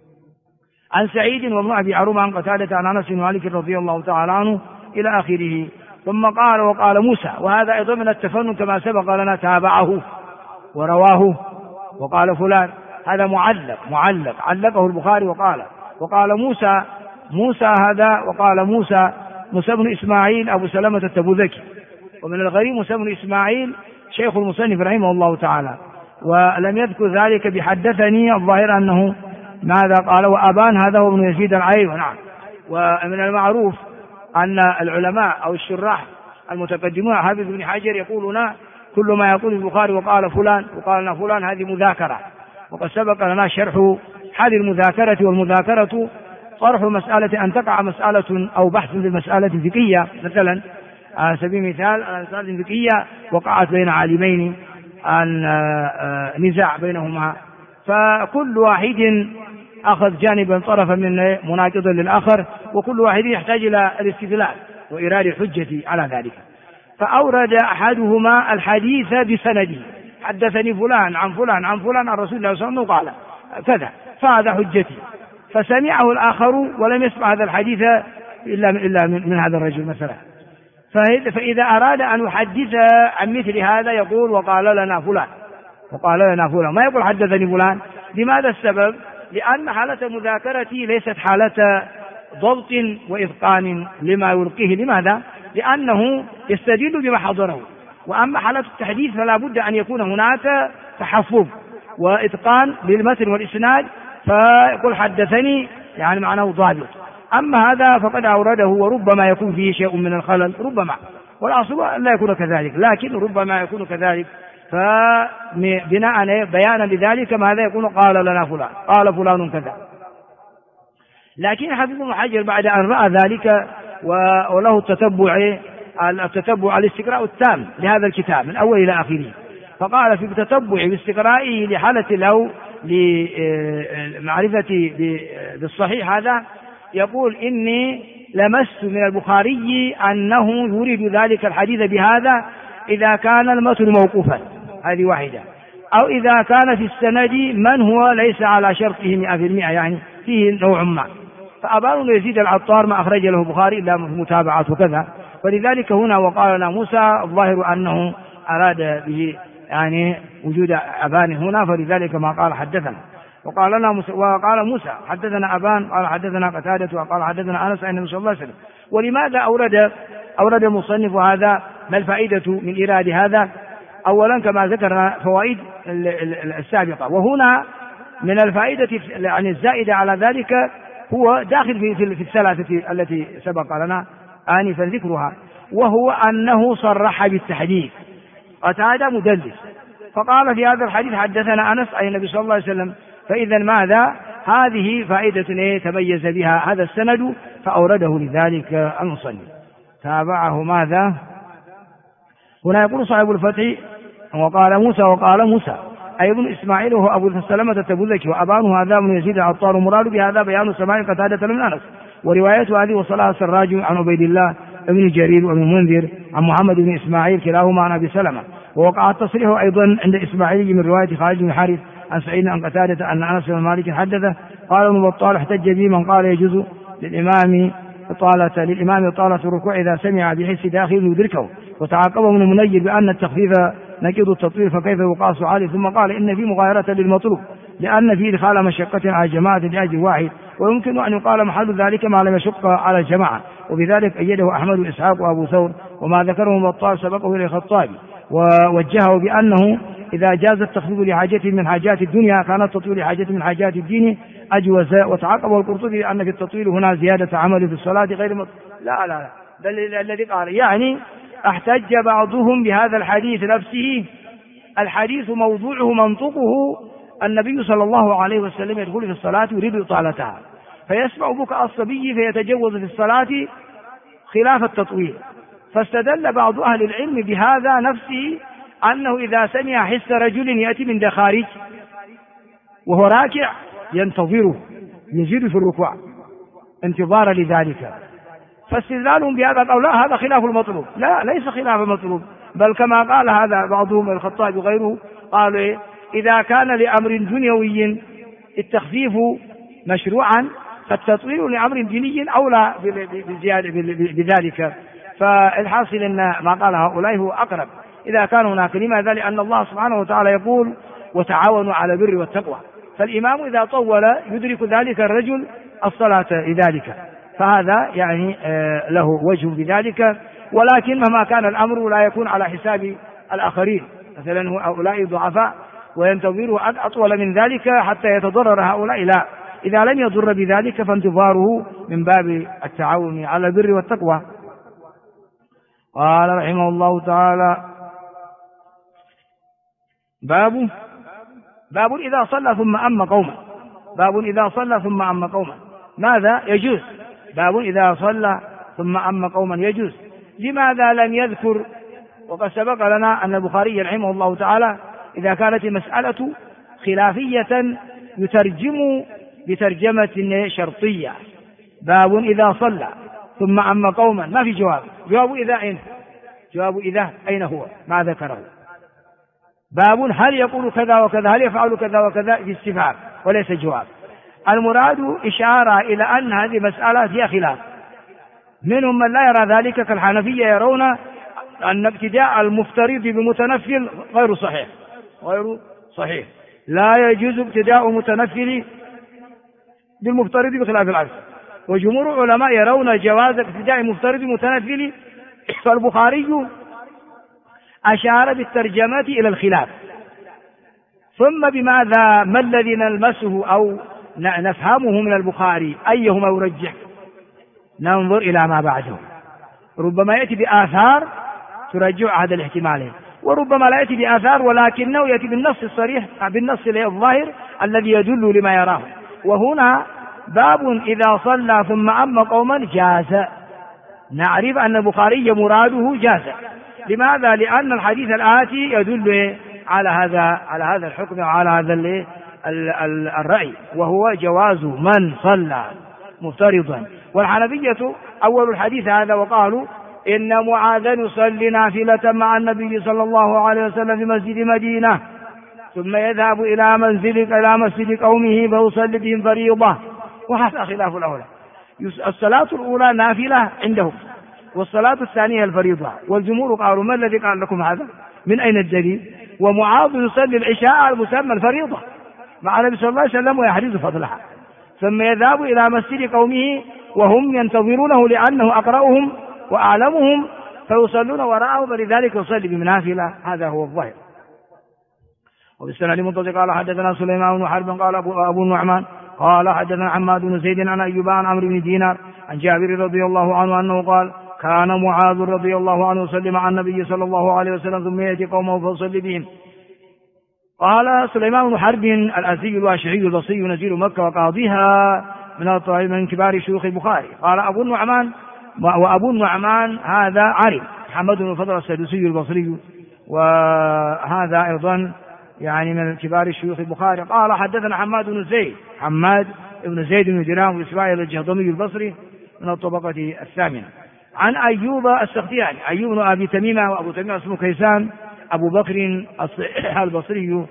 عن سعيد وابن أبي عروبة عن قتادة عن أنس بن مالك رضي الله تعالى عنه إلى آخره. ثم قال وقال موسى، وهذا أيضا من التفنن كما سبق لنا، تابعه ورواه وقال فلان، هذا معلق علقه البخاري وقال موسى هذا، وقال موسى بن إسماعيل أبو سلمة التبوذكي. ومن الغريب موسى بن إسماعيل شيخ المصنف رحمه الله تعالى، ولم يذكر ذلك بحدثني، الظاهر أنه ماذا قال. وأبان هذا هو ابن يزيد العيب. نعم. ومن المعروف أن العلماء أو الشراح المتقدمون حافظ بن حجر يقولون كل ما يقول البخاري وقال فلان هذه مذاكرة، وقد سبق لنا شرح هذه المذاكرة. والمذاكرة طرح مسألة أن تقع مسألة أو بحث في المسألة الفقهية، مثلا على سبيل المثال المسألة الفقهية وقعت بين عالمين نزاع بينهما، فكل واحد أخذ جانبا طرفا من مناقضا للآخر، وكل واحد يحتاج إلى الاستدلال وإيراد الحجة على ذلك. فأورد أحدهما الحديث بسنده، حدثني فلان عن فلان عن فلان عن رسول الله صلى الله عليه وسلم قال كذا، فهذا حجتي. فسمعه الآخر ولم يسمع هذا الحديث إلا من هذا الرجل مثلا. فإذا أراد أن يحدث عن مثل هذا يقول وقال لنا فلان، ما يقول حدثني فلان. لماذا السبب؟ لأن حالة مذاكرتي ليست حالة ضبط وإتقان لما يلقيه. لماذا؟ لأنه يستدل بما حضره، وأما حالة التحديث فلا بد أن يكون هناك تحفظ وإتقان للمتن والإسناد، فيقول حدثني يعني معناه ضابط. أما هذا فقد أورده وربما يكون فيه شيء من الخلل، ربما، والأصل لا يكون كذلك، لكن ربما يكون كذلك، فبناء بيانا لذلك ماذا يكون قال لنا فلان، قال فلان كذا. لكن حفظ ابن حجر بعد أن رأى ذلك وله التتبع الاستقراء التام لهذا الكتاب من أول إلى آخره، فقال في تتبع باستقرائه لحالة له لمعرفة بالصحيح هذا، يقول إني لمست من البخاري أنه يريد ذلك الحديث بهذا إذا كان المتن موقوفا، هذه واحدة، أو إذا كان في السند من هو ليس على شرطه 100%، يعني فيه نوع ما. فأبان يزيد العطار ما أخرج له البخاري إلا متابعات وكذا، ولذلك هنا وقال لنا موسى الظاهر أنه أراد به يعني وجود أبان هنا، فلذلك ما قال حدثنا. وقال موسى حدثنا أبان، قال حدثنا قتادة، وقال حدثنا أنس عن النبي صلى الله عليه وسلم. ولماذا أورد المصنف هذا؟ ما الفائدة من إيراد هذا؟ أولا كما ذكرنا فوائد السابقة، وهنا من الفائدة يعني الزائدة على ذلك هو داخل في الثلاثة التي سبق لنا آنفا ذكرها، وهو أنه صرح بالتحديث. قتادة مدلس، فقال في هذا الحديث حدثنا أنس عن النبي صلى الله عليه وسلم، فإذا ماذا؟ هذه فائدة تميز بها هذا السند، فأورده لذلك المصنف. تابعه ماذا؟ هنا يقول صاحب الفتح وقال موسى أي ابن إسماعيل وهو أبو سلمة التبوذكي، وأبانه هذا من يزيد العطار، مراد بهذا بيان سماع قتادة من أنس، ورواية هذه وصلها السراج عن عبيد الله ابن جرير وابن منذر عن محمد بن إسماعيل كلاهما عن أبي سلمة. ووقع التصريح أيضا عند إسماعيل من رواية خالد بن حارث عن سعيد عن قتادة أن أنس بن مالك حدثه قال ابن بطال احتج به من قال يجوز للإمام إطالة الركوع إذا سمع بحس داخل يدركه، وتعاقبه من المنير بأن التخفيف نكيد التطويل فكيف يقاس عليه، ثم قال إن في مغايرة للمطلوب لأن فيه إدخال مشقة على الجماعة لأجل واحد، ويمكن أن يقال محل ذلك ما لم يشق على الجماعة، وبذلك أيده أحمد وإسحاق وأبو ثور، وما ذكره بطال سبقه إلى الخطابي ووجهه بأنه إذا جاز التخفيف لحاجة من حاجات الدنيا كان التطويل لحاجة من حاجات الدين أجوز. وتعاقبه القرطبي أن في التطويل هنا زيادة عمل في الصلاة غير لا بل الذي قال يعني احتج بعضهم بهذا الحديث نفسه. الحديث موضوعه منطقه النبي صلى الله عليه وسلم يدخل في الصلاة يريد إطالتها، فيسمع بكاء الصبي فيتجوز في الصلاة خلاف التطويل، فاستدل بعض أهل العلم بهذا نفسه أنه إذا سمع حس رجل يأتي من دخارج وهو راكع ينتظره يزيد في الركوع انتظارا لذلك، فاستدلالهم بهذا قالوا لا هذا خلاف المطلوب. لا، ليس خلاف المطلوب، بل كما قال هذا بعضهم الخطابي وغيره قالوا إذا كان لأمر دنيوي التخفيف مشروعا فالتطويل لأمر ديني أولى بذلك. فالحاصل أن ما قال هؤلاء هو أقرب إذا كان هناك. لماذا؟ لأن الله سبحانه وتعالى يقول وتعاونوا على البر والتقوى، فالإمام إذا طول يدرك ذلك الرجل الصلاة لذلك، فهذا يعني له وجه بذلك. ولكن مهما كان الأمر لا يكون على حساب الآخرين، مثلا هؤلاء ضعفاء وينتظروا أطول من ذلك حتى يتضرر هؤلاء، لا، إذا لم يضر بذلك فانتظاره من باب التعاون على البر والتقوى. قال رحمه الله تعالى باب إذا صلى ثم أم قوما. باب إذا صلى ثم أم قوما ماذا يجوز؟ باب إذا صلى ثم أم قوما يجوز. لماذا لم يذكر؟ وقد سبق لنا أن البخاري رحمه الله تعالى إذا كانت المسألة خلافية يترجم بترجمة شرطية. باب إذا صلى ثم أم قوما ما في جواب. جواب إذا أين هو؟ ما ذكره. باب هل يقول كذا وكذا، هل يفعل كذا وكذا في استفهام وليس جواب. المراد إشارة إلى أن هذه مسألة فيها خلاف، منهم من لا يرى ذلك كالحنفية، يرون أن ابتداء المفترض بمتنفل غير صحيح، لا يجوز ابتداء متنفل بالمفترض بخلاف العكس. وجمهور العلماء يرون جواز ابتداء مفترض متنفل. فالبخاري أشار بالترجمة إلى الخلاف. ثم بماذا؟ ما الذي نلمسه أو نفهمه من البخاري؟ أيهما يرجح؟ ننظر إلى ما بعده. ربما يأتي بآثار ترجع هذا الاحتمالين، وربما لا يأتي بآثار ولكنه يأتي بالنص الصريح، بالنص الظاهر الذي يدل لما يراه. وهنا باب إذا صلى ثم أما قوما جاز. نعرف أن البخاري مراده جاز. لماذا؟ لأن الحديث الآتي يدل على هذا الحكم وعلى هذا الرأي، وهو جواز من صلى مفترضا. والحنفية أول الحديث هذا وقالوا إن معاذا يصلي نافلة مع النبي صلى الله عليه وسلم في مسجد مدينة ثم يذهب إلى مسجد قومه فيصلي بهم فريضة، وهذا خلاف الأولى. الصلاة الأولى نافلة عندهم، والصلاة الثانية الفريضة. والجمهور قالوا ما الذي قال لكم هذا؟ من أين الدليل؟ ومعاذ يصلي العشاء المسمى الفريضة مع النبي صلى الله عليه وسلم ويحرز فضلها، ثم يذهب إلى مسجد قومه وهم ينتظرونه لأنه أقرأهم وأعلمهم فيصلون وراءه، فلذلك يصلي بنافلة. هذا هو الظاهر. وبالسند المتصل قال حدثنا سليمان بن حرب قال أبو النعمان قال حدثنا حماد بن زيد عن أيوب عن عمرو بن دينار عن جابر رضي الله عنه أنه قال كان معاذ رضي الله عنه يصلي مع النبي صلى الله عليه وسلم ثم يأتي قومه فيصلي بهم. قال سليمان بن حرب الأزدي الواشعي البصري نزيل مكة وقاضيها من كبار شيوخ البخاري. قال أبو النعمان هذا عارف محمد بن فضل السدوسي البصري، وهذا أيضا يعني من كبار شيوخ البخاري. قال حدثنا حماد بن زيد بن درام وإسماعيل الجهضمي البصري من الطبقة الثامنة عن أيوب السختياني أيوب بن أبي تميمة، وأبو تميمة اسمه كيسان أبو بكر البصري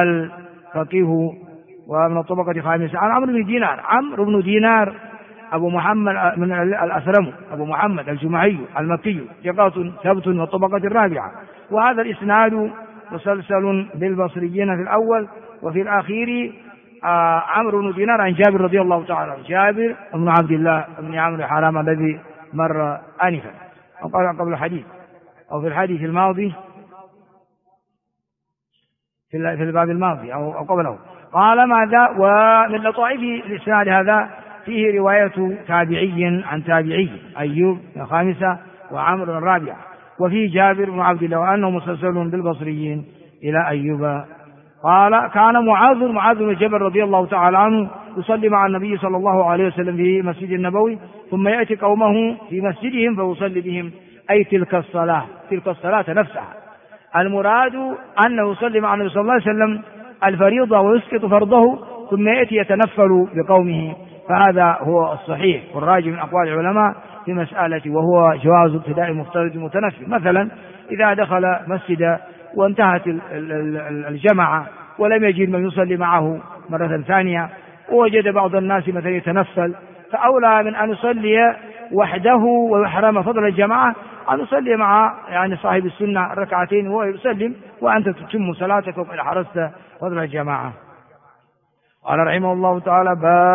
الفقيه ومن الطبقة الخامسة عن عمرو بن دينار أبو محمد من الأثرم أبو محمد الجمعي المكي ثقة ثبت من الطبقة الرابعة. وهذا الإسناد مسلسل بالبصريين في الأول، وفي الأخير عمرو بن دينار عن جابر رضي الله تعالى عنه، جابر بن عبد الله بن عمرو حرام الذي مر آنفا أو قبل الحديث أو في الحديث الماضي في الباب الماضي أو قبله. قال ماذا؟ ومن لطائف الإسناد هذا فيه رواية تابعي عن تابعي أيوب الخامسة وعمرو الرابعة، وفيه جابر بن عبد الله وأنه مسلسل بالبصريين إلى أيوب. قال كان معاذ بن جبل رضي الله تعالى عنه يصلي مع النبي صلى الله عليه وسلم في مسجد النبوي ثم يأتي قومه في مسجدهم فيصلي بهم، أي تلك الصلاة نفسها. المراد أنه يصلي مع النبي صلى الله عليه وسلم الفريضة ويسقط فرضه ثم يأتي يتنفل بقومه، فهذا هو الصحيح والراجح من أقوال العلماء في مسألة، وهو جواز ابتداء المفترض المتنفل. مثلا إذا دخل مسجد وانتهت الجماعة ولم يجد من يصلي معه مرة ثانية ووجد بعض الناس مثلا يتنفل، فأولى من أن يصلي وحده ويحرم فضل الجماعة أن يصلي مع يعني صاحب السنة ركعتين ويسلم وأنت تتم صلاتك وقد حرصت فضل الجماعة. قال رحمه الله تعالى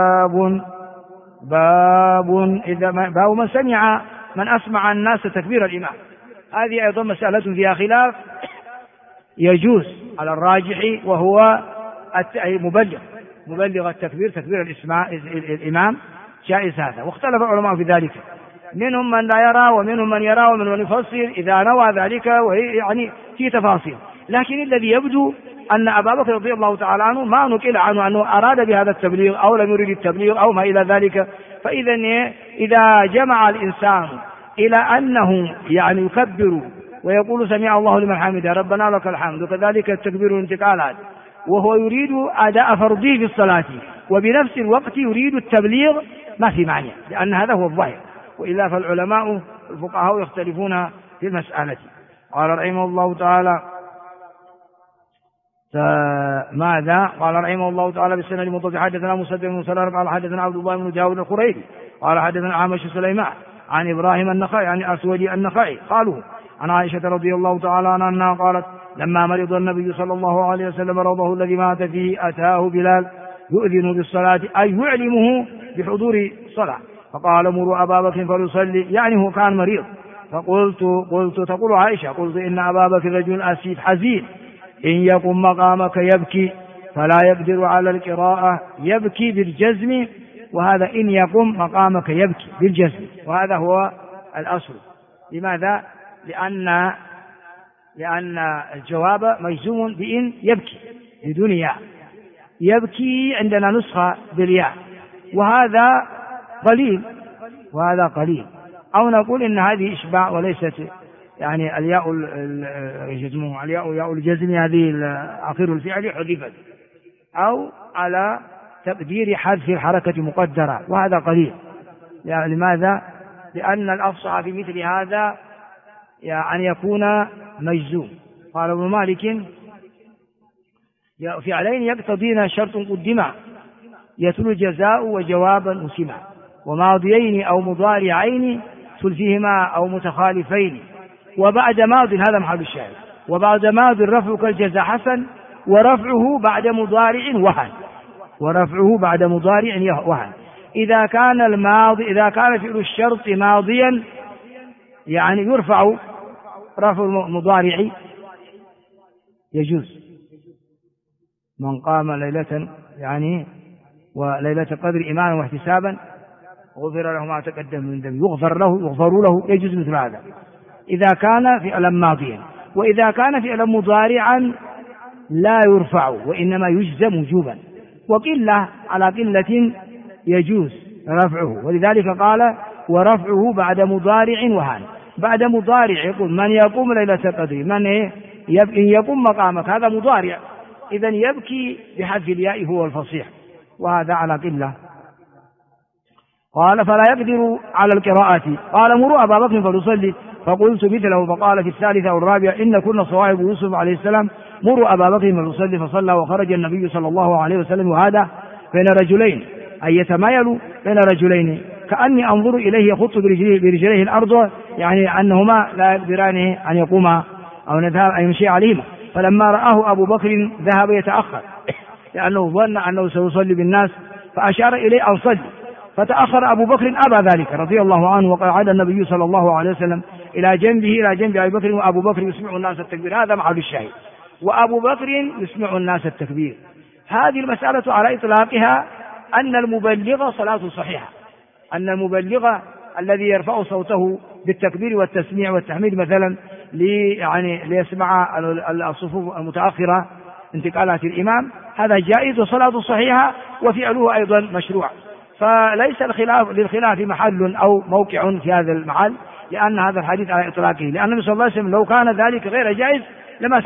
باب من أسمع الناس تكبير الإمام. هذه أيضا مسألة فيها خلاف، يجوز على الراجح وهو مبلغ التكبير تكبير الإمام جائز هذا، واختلف العلماء في ذلك، منهم من لا يرى ومنهم من يرى ومن من يفسر إذا نوى ذلك، وهي يعني في تفاصيل. لكن الذي يبدو أن أبا بكر رضي الله تعالى عنه ما نقل عنه أنه أراد بهذا التبليغ أو لم يريد التبليغ أو ما إلى ذلك. فإذا إذا جمع الإنسان إلى أنه يعني يكبر ويقول سمع الله لمن حمده ربنا لك الحمد، وكذلك التكبير والانتقالات، وهو يريد أداء فرضه في الصلاة وبنفس الوقت يريد التبليغ، ما في معنى، لأن هذا هو الظاهر. وإلا فالعلماء الفقهاء يختلفون في المسألة. قال رحمه الله تعالى ماذا؟ قال رحمه الله تعالى بالسند المتصل حدثنا مسدد بن سلام قال حدثنا عبد الله بن داود الخريبي قال حدثنا عامش سليمان عن إبراهيم النخعي عن أسود النخعي قالوا عن عائشة رضي الله تعالى عنها أنها قالت لما مرض النبي صلى الله عليه وسلم مرضه الذي مات فيه أتاه بلال يؤذن بالصلاة أي يعلمه بحضور الصلاة، فقال مروا أبا بكر فليصلي، يعني هو كان مريض قلت تقول عائشة قلت إن أبا بكر رجل أسيف حزين إن يقم مقامك يبكي فلا يقدر على القراءة يبكي بالجزم، وهذا إن يقم مقامك يبكي بالجزم، وهذا هو الأصل. لماذا؟ لأن الجواب مجزوم بإن يبكي بدون ياء، يبكي عندنا نسخة بالياء، وهذا قليل، أو نقول إن هذه إشباع وليست يعني الياء الجزم هذه آخر الفعل حذفت، أو على تقدير حذف الحركة مقدرة، وهذا قليل. يعني لماذا؟ لأن الأفصح في مثل هذا يعني يكون مجزوم. قال ابن مالك فعلين يقتضين شرط قدما يتلو الجزاء وجوابا أسما، وماضيين أو مضارعين ثلثهما أو متخالفين، وبعد ماض هذا محل الشاهد، وبعد ماض رفعك الجزاء حسن ورفعه بعد مضارع وهن. إذا كان فعل الشرط ماضيا يعني يرفع رفع المضارع يجوز. من قام ليلة يعني وليلة القدر إيمانا واحتسابا غفر له ما تقدم من ذنبه، يغفر له يجوز مثل هذا إذا كان فعلا ماضيا. وإذا كان فعلا مضارعا لا يرفع وإنما يجزم وجوبا، وقلة على قلة يجوز رفعه، ولذلك قال ورفعه بعد مضارع وهان. بعد مضارع يقول من يقوم ليلة القدر، إن يقوم مقامك، هذا مضارع، إذن يبكي بحذف الياء هو الفصيح، وهذا على قلة. قال فلا يقدر على القراءة. قال مروا أبا بكر فليصلي، فقلت مثله. فقال في الثالثة أو الرابعة إن كنا صواحب يوسف عليه السلام، مروا أبا بكر فليصلي، فصلى وخرج النبي صلى الله عليه وسلم، وهذا بين رجلين أي يتمايل بين رجلين، كأني أنظر إليه يخط برجليه الأرض، يعني أنهما لا يقدران أن يقوما أو نذهب أن يمشي عليهما. فلما رآه أبو بكر ذهب يتأخر لأنه ظن أنه سيصلي بالناس، فأشار إليه أن صلي، فتأخر أبو بكر أبى ذلك رضي الله عنه، وقعد النبي صلى الله عليه وسلم إلى جنب أبي بكر، وأبو بكر يسمع الناس التكبير، هذا محل الشاهد، وأبو بكر يسمع الناس التكبير. هذه المسألة على إطلاقها أن المبلغ صلاة صحيحة، أن المبلغ الذي يرفع صوته بالتكبير والتسميع والتحميد مثلا ليسمع الصفوف المتأخرة انتقالات الإمام، هذا جائز وصلاة صحيحة وفعله أيضا مشروع، فليس للخلاف محل أو موقع في هذا المحل، لأن هذا الحديث على إطلاقه، لأن النبي صلى الله عليه وسلم لو كان ذلك غير جائز لما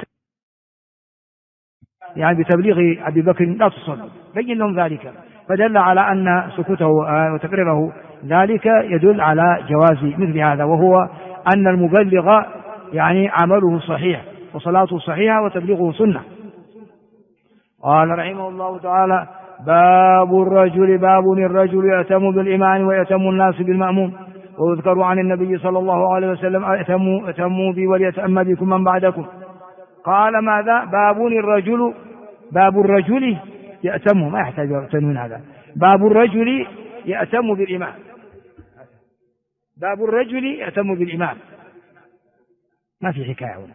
يعني بتبليغ أبي بكر لا تصلوا، بين لهم ذلك، فدل على أن سكوته وتقريره ذلك يدل على جواز مثل هذا، وهو أن المبلغ يعني عمله صحيح وصلاته صحيحة وتبليغه سنة. قال رحمه الله تعالى باب الرجل يأتم بالإمام ويأتم الناس بالمأموم، ويذكر عن النبي صلى الله عليه وسلم أتموا بي وليتأم بكم من بعدكم. قال ماذا؟ باب الرجل يأتم، ما يحتاج تنوين هذا، باب الرجل يأتم بالإمام، باب الرجل يأتم بالإمام، ما في حكاية هنا،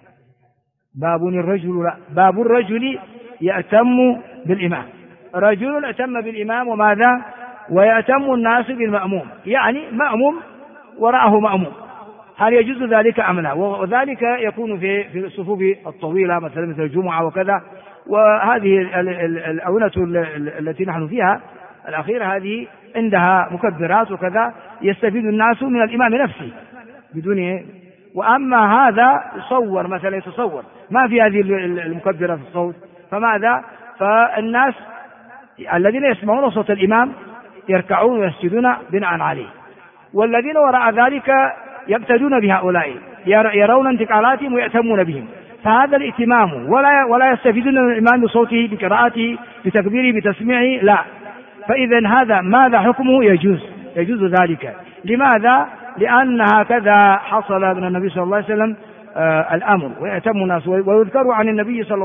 باب الرجل يأتم بالإمام، رجل أتم بالإمام وماذا؟ ويأتم الناس بالمأموم، يعني مأموم وراءه مأموم، هل يجوز ذلك أم لا؟ وذلك يكون في الصفوف الطويلة مثل الجمعة وكذا، وهذه الأونة التي نحن فيها الأخيرة هذه عندها مكبرات وكذا، يستفيد الناس من الإمام نفسه بدون. وأما هذا يصور مثلا، يتصور ما في هذه المكبرة في الصوت، فماذا؟ فالناس الذين يسمعون صوت الإمام يركعون ويسجدون بناء عليه، والذين وراء ذلك يقتدون بهؤلاء، يرون انتقالاتهم ويأتمون بهم، فهذا الائتمام ولا يستفيدون من الإمام بصوته بقراءته بتكبيره بتسميعه، لا. فإذا هذا ماذا حكمه؟ يجوز ذلك. لماذا؟ لأن هكذا حصل من النبي صلى الله عليه وسلم الأمر، ويأتم الناس. ويذكر عن النبي صلى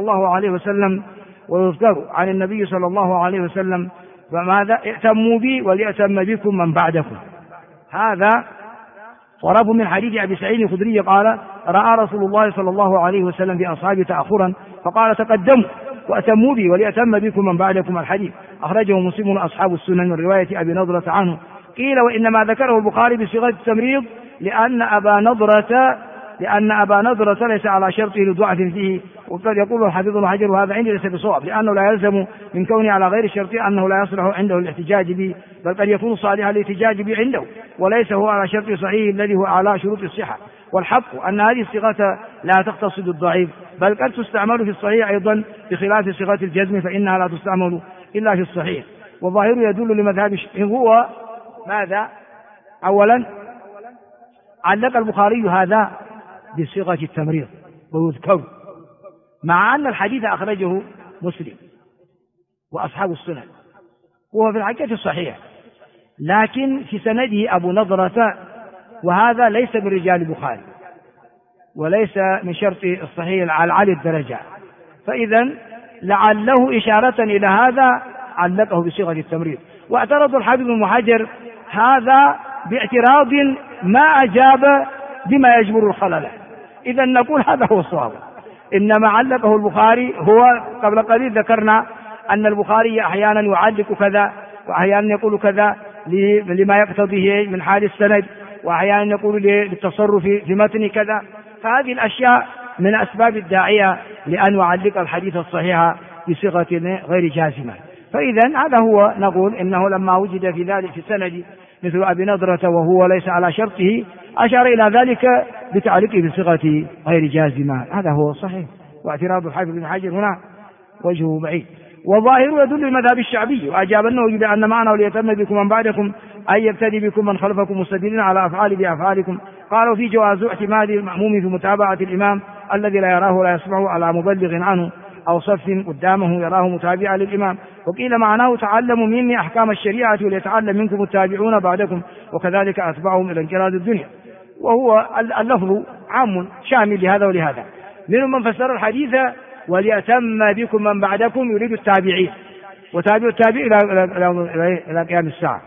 الله عليه وسلم فماذا؟ ائتموا بي وليأتم بكم من بعدكم. هذا طرف من حديث أبي سعيد الخدري قال: رأى رسول الله صلى الله عليه وسلم بأصحابه تأخرا فقال: تقدموا وأتموا بي وليأتم بكم من بعدكم. الحديث أخرجه مسلم وأصحاب السنن من رواية أبي نضرة عنه. قيل: وإنما ذكره البخاري بصيغة التمريض لأن أبا نضرة ليس على شرطه لضعف فيه. وقد يقول الحافظ ابن حجر وهذا عندي ليس بصواب، لأنه لا يلزم من كونه على غير شرطه أنه لا يصلح عنده الاحتجاج به، بل قد يكون صالحا للاحتجاج به عنده وليس هو على شرط صحيح الذي هو على شروط الصحة. والحق أن هذه الصيغة لا تختص بالضعيف، بل قد تستعمل في الصحيح أيضا بخلاف صيغة الجزم فإنها لا تستعمل إلا في الصحيح. والظاهر يدل لمذهب هو ماذا؟ أولا علق البخاري هذا بصيغة التمريض ويذكر، مع أن الحديث أخرجه مسلم وأصحاب السنن وهو في الحقيقة الصحيح، لكن في سنده أبو نضرة وهذا ليس من رجال البخاري وليس من شرط الصحيح على عالي الدرجة، فإذا لعله إشارة إلى هذا علقه بصيغة التمريض. واعترض الحافظ ابن حجر هذا باعتراض ما أجاب بما يجبر الخلل، إذا نقول هذا هو الصواب. إنما علقه البخاري هو قبل قليل ذكرنا أن البخاري أحيانا يعلق كذا وأحيانا يقول كذا لما يقتضيه من حال السند، وأحيانا يقول للتصرف في متن كذا، فهذه الأشياء من أسباب الداعية لأن يعلق الحديث الصحيح بصيغة غير جازمة. فإذا هذا هو نقول إنه لما وجد في ذلك في السند مثل أبي نضرة وهو ليس على شرطه أشار إلى ذلك بتعليقه بصيغة غير جازمة، هذا هو الصحيح. واعتراض الحافظ بن حجر هنا وجهه بعيد. والظاهر يدل المذهب الشعبي، وأجاب النووي بأن معنى وليتم بكم من بعدكم أي يبتدي بكم من خلفكم مستدلين على أفعال بأفعالكم. قالوا في جواز اعتماد المأموم في متابعة الإمام الذي لا يراه ولا يسمعه على مبلغ عنه أو صف قدامه يراه متابعا للإمام. وقيل معناه تعلموا مني أحكام الشريعة وليتعلم منكم التابعون بعدكم وكذلك أتبعهم إلى انقراض الدنيا. وهو اللفظ عام شامل لهذا ولهذا. منهم من فسر الحديث وليتم بكم من بعدكم يريد التابعين وتابع التابع إلى قيام الساعة،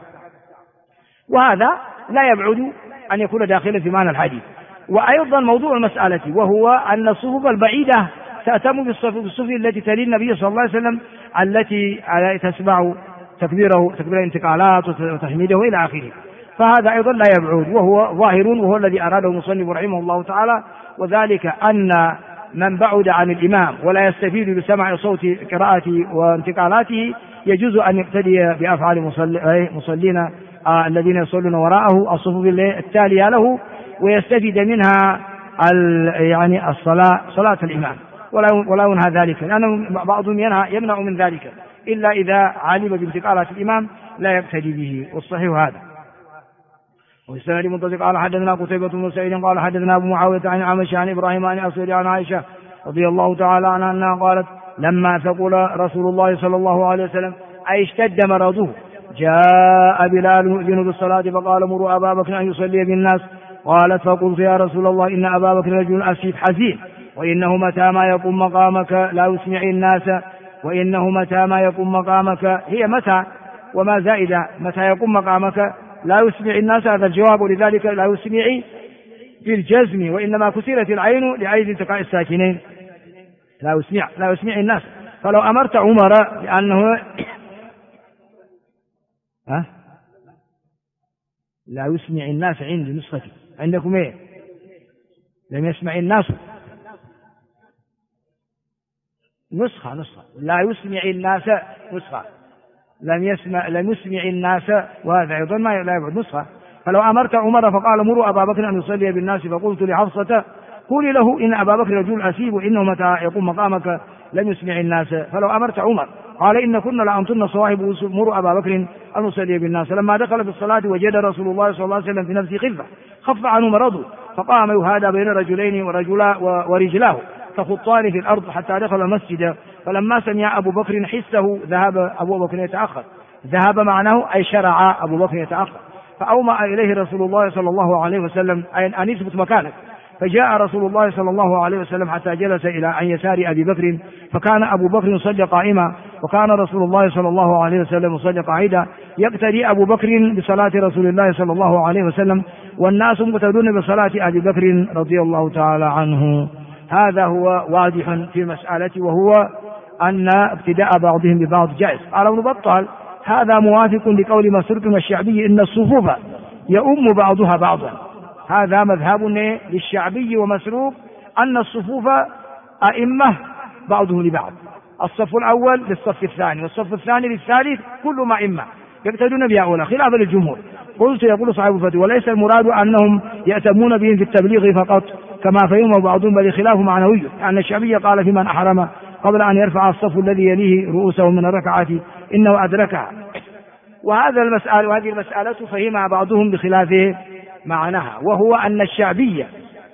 وهذا لا يبعد أن يكون داخلا في معنى الحديث. وأيضا موضوع المسألة وهو أن الصفوف البعيدة تأتم بالصفوف التي تلي النبي صلى الله عليه وسلم التي تسمع تكبير الانتقالات وتحميده إلى آخره، فهذا أيضا لا يبعد وهو ظاهر، وهو الذي أراده المصنف رحمه الله تعالى، وذلك أن من بعد عن الإمام ولا يستفيد بسمع صوت قراءته وانتقالاته يجوز أن يقتدي بأفعال مصلين الذين يصلون وراءه الصفوف التالية له ويستفيد منها يعني صلاة الإمام ولا ينهى ذلك، لأن بعضهم يمنع من ذلك إلا إذا علم بانتقالات الإمام لا يقتدي به، والصحيح هذا. والسند منطلق قال حدثنا قتيبة بن سعيد قال حدثنا أبو معاوية عن عمش عن إبراهيم عن أسود عن عائشة رضي الله تعالى عنها أنها قالت لما ثقل رسول الله صلى الله عليه وسلم أي اشتد مرضه جاء بلال يؤذن بالصلاة فقال مروا أبا بكر أن يصلي بالناس. قالت فقلت يا رسول الله إن أبا بكر رجل أسيف حزين وإنه متى ما يقوم مقامك لا يسمع الناس، وإنه متى ما يقوم مقامك هي متى وما زائدة، متى يقوم مقامك لا يسمع الناس، هذا الجواب، ولذلك لا يسمع بالجزم، وإنما كسرت العين لعيد التقاء الساكنين، لا يسمع الناس. فلو أمرت عمر لأنه لا يسمع الناس عند نسختي، عندكم ايه؟ لم يسمع الناس نسخة لا يسمع الناس نسخة لم يسمع الناس، وهذا أيضا ما لا يبعد نسخة. فلو أمرت عمر فقال مروا أبا بكر أن يصلي بالناس فقلت لحفصة قولي له إن أبا بكر رجل أسيب وإنه متى يقوم مقامك لم يسمع الناس. فلو أمرت عمر قال إن كنا لأنطن صواحب مروا أبا بكر أن يصلي بالناس. لما دخل في الصلاة وجد رسول الله صلى الله عليه وسلم في نفسه خف عنه مرضه فقام يهادى بين رجلين ورجلاه تخطان في الأرض حتى دخل المسجد. فلما سمع أبو بكر حسه ذهب أبو بكر يتأخر، ذهب معناه أي شرع أبو بكر يتأخر، فأومأ إليه رسول الله صلى الله عليه وسلم أن يثبت مكانك. فجاء رسول الله صلى الله عليه وسلم حتى جلس إلى عن يسار أبي بكر، فكان أبو بكر يصلي قائما وكان رسول الله صلى الله عليه وسلم يصلي قاعدا. يقتدي أبو بكر بصلاة رسول الله صلى الله عليه وسلم، والناس مقتدون بصلاة أبي بكر رضي الله تعالى عنه. هذا هو واضح في مسألة، وهو أن ابتداء بعضهم ببعض جائز. قال ابن بطال: هذا موافق لقول مسروق والشعبي إن الصفوف يؤم بعضها بعضا. هذا مذهب للشعبي ومسروق أن الصفوف أئمة بعضه لبعض، الصف الأول للصف الثاني والصف الثاني للثالث، كلهم أئمة يقتدون بهؤلاء خلافا للجمهور. قلت: يقول صاحب الفتوى: وليس المراد أنهم يأتمون بهم في التبليغ فقط كما فهم بعضهم، بل خلاف معنوي، أن الشعبي قال في من أحرم قبل أن يرفع الصف الذي يليه رؤوسه من الركعة إنه أدركها. وهذه المسألة فهمها بعضهم بخلاف معناها، وهو أن الشعبي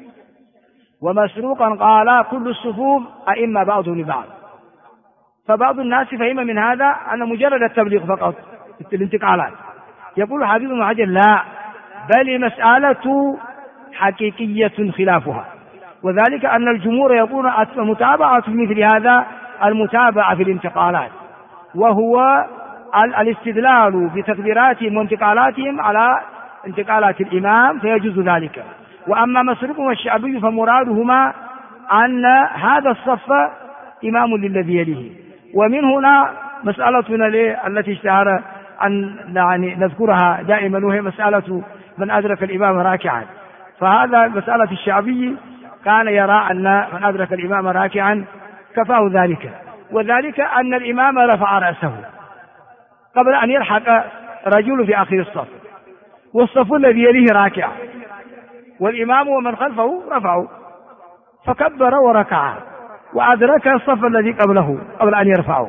ومسروقا قال كل الصفوف أئمة بعضهم لبعض. فبعض الناس فهم من هذا أن مجرد التبليغ فقط الانتقالات. يقول حافظ ابن حجر: لا، بل المسألة حقيقية خلافها، وذلك أن الجمهور يقول المتابعة في مثل هذا المتابعة في الانتقالات، وهو الاستدلال بتقديراتهم وانتقالاتهم على انتقالات الإمام، فيجوز ذلك. وأما مسروق والشعبي فمرادهما أن هذا الصف إمام للذي يليه. ومن هنا مسألتنا التي اشتهر أن نذكرها دائما، وهي مسألة من أدرك الإمام راكعا. فهذا مسألة الشعبي كان يرى أن من أدرك الإمام راكعا كفاه ذلك، وذلك أن الإمام رفع رأسه قبل أن يلحق رجل في آخر الصف، والصف الذي يليه راكع، والإمام ومن خلفه رفعوا، فكبر وركع وأدرك الصف الذي قبله قبل أن يرفعوا.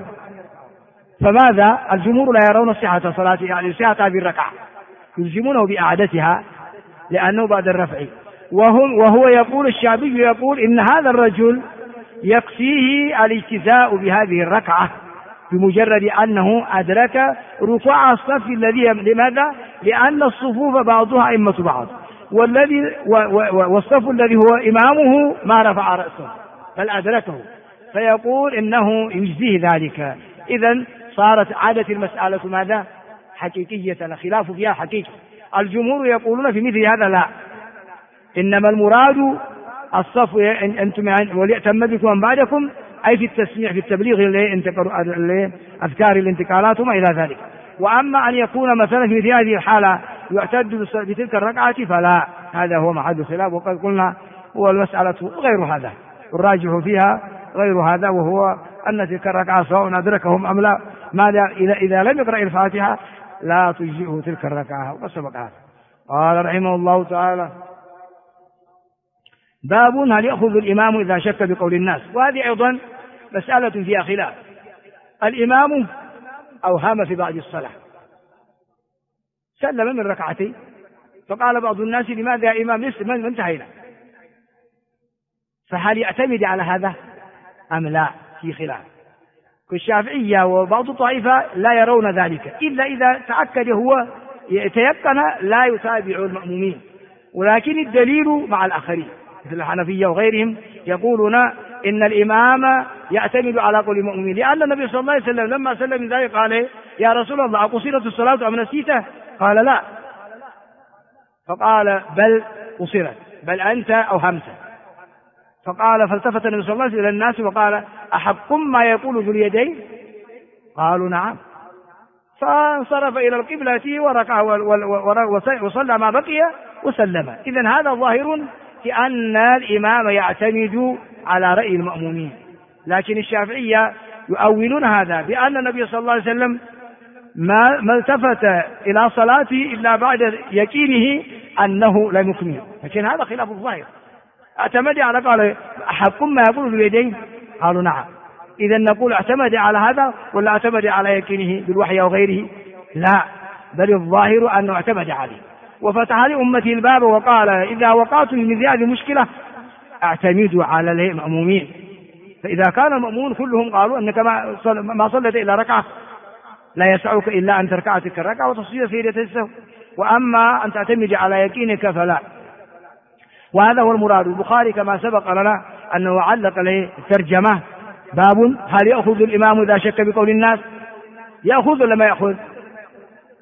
فماذا؟ الجمهور لا يرون صحة صلاته، يعني صحة هذه الركعة، يلزمونه بإعادتها لأنه بعد الرفع. وهو يقول، الشعبي يقول إن هذا الرجل يكفيه الاجتزاء بهذه الركعة بمجرد أنه أدرك ركوع الصف الذي. لماذا؟ لأن الصفوف بعضها أئمة بعض، والصف الذي هو إمامه ما رفع رأسه بل أدركه، فيقول إنه يجزيه ذلك. إذن صارت عادة المسألة ماذا؟ حقيقية، لا خلاف فيها حقيقي. الجمهور يقولون في مثل هذا لا، إنما المراد الصف أنتم وليأتم بكم من بعدكم، أي في التسميع في التبليغ أذكار الانتقالات وما إلى ذلك. وأما أن يكون مثلا في هذه الحالة يعتد بتلك الركعة فلا، هذا هو محل خلاف. وقد قلنا هو المسألة غير هذا، والراجح فيها غير هذا، وهو أن تلك الركعة سواء أدركهم أم لا، إذا لم يقرأ الفاتحة لا تجزئه تلك الركعة، وسبق هذا. قال رحمه الله تعالى: باب هل يأخذ الإمام إذا شك بقول الناس. وهذه أيضا مسألة فيها خلاف. الإمام أوهم في بعض الصلاة، سلم من ركعتين، فقال بعض الناس: لماذا يا إمام لسه ما انتهينا؟ فهل يعتمد على هذا أم لا؟ في خلاف. الشافعية وبعض الطائفة لا يرون ذلك إلا إذا تأكد هو يتيقن لا يتابع المأمومين، ولكن الدليل مع الآخرين مثل الحنفية وغيرهم يقولون إن الإمام يعتمد على قول المؤمنين، لأن النبي صلى الله عليه وسلم لما سلم من ذلك قال: يا رسول الله أقصرت الصلاة أم نسيته؟ قال: لا. فقال: بل قصرت، بل أنت أوهمت. فقال فالتفت النبي صلى الله عليه وسلم إلى الناس وقال: أحق ما يقول ذو اليدين؟ قالوا: نعم. فانصرف إلى القبلة وركع وصلى ما بقي وسلم. إذن هذا ظاهر في أن الإمام يعتمد على رأي المأمومين، لكن الشافعية يؤولون هذا بأن النبي صلى الله عليه وسلم ما التفت إلى صلاته إلا بعد يقينه أنه لم يكمل، لكن هذا خلاف الظاهر. اعتمد على قال أحق ما يقول باليدين؟ قالوا: نعم. إذن نقول اعتمد على هذا ولا اعتمد على يقينه بالوحي أو غيره؟ لا، بل الظاهر أنه اعتمد عليه. وفتح لأمته الباب وقال: إذا وقعتم من هذه المشكلة اعتمدوا على المأمومين. فإذا كان المأمومون كلهم قالوا أنك ما صلت إلا ركعة لا يسعك إلا أن تركع تلك الركعة وتصلي سجدة السهو، وأما أن تعتمد على يقينك فلا. وهذا هو المراد. البخاري كما سبق لنا أنه علق له الترجمة: باب هل يأخذ الإمام إذا شك بقول الناس؟ يأخذ ولا ما يأخذ؟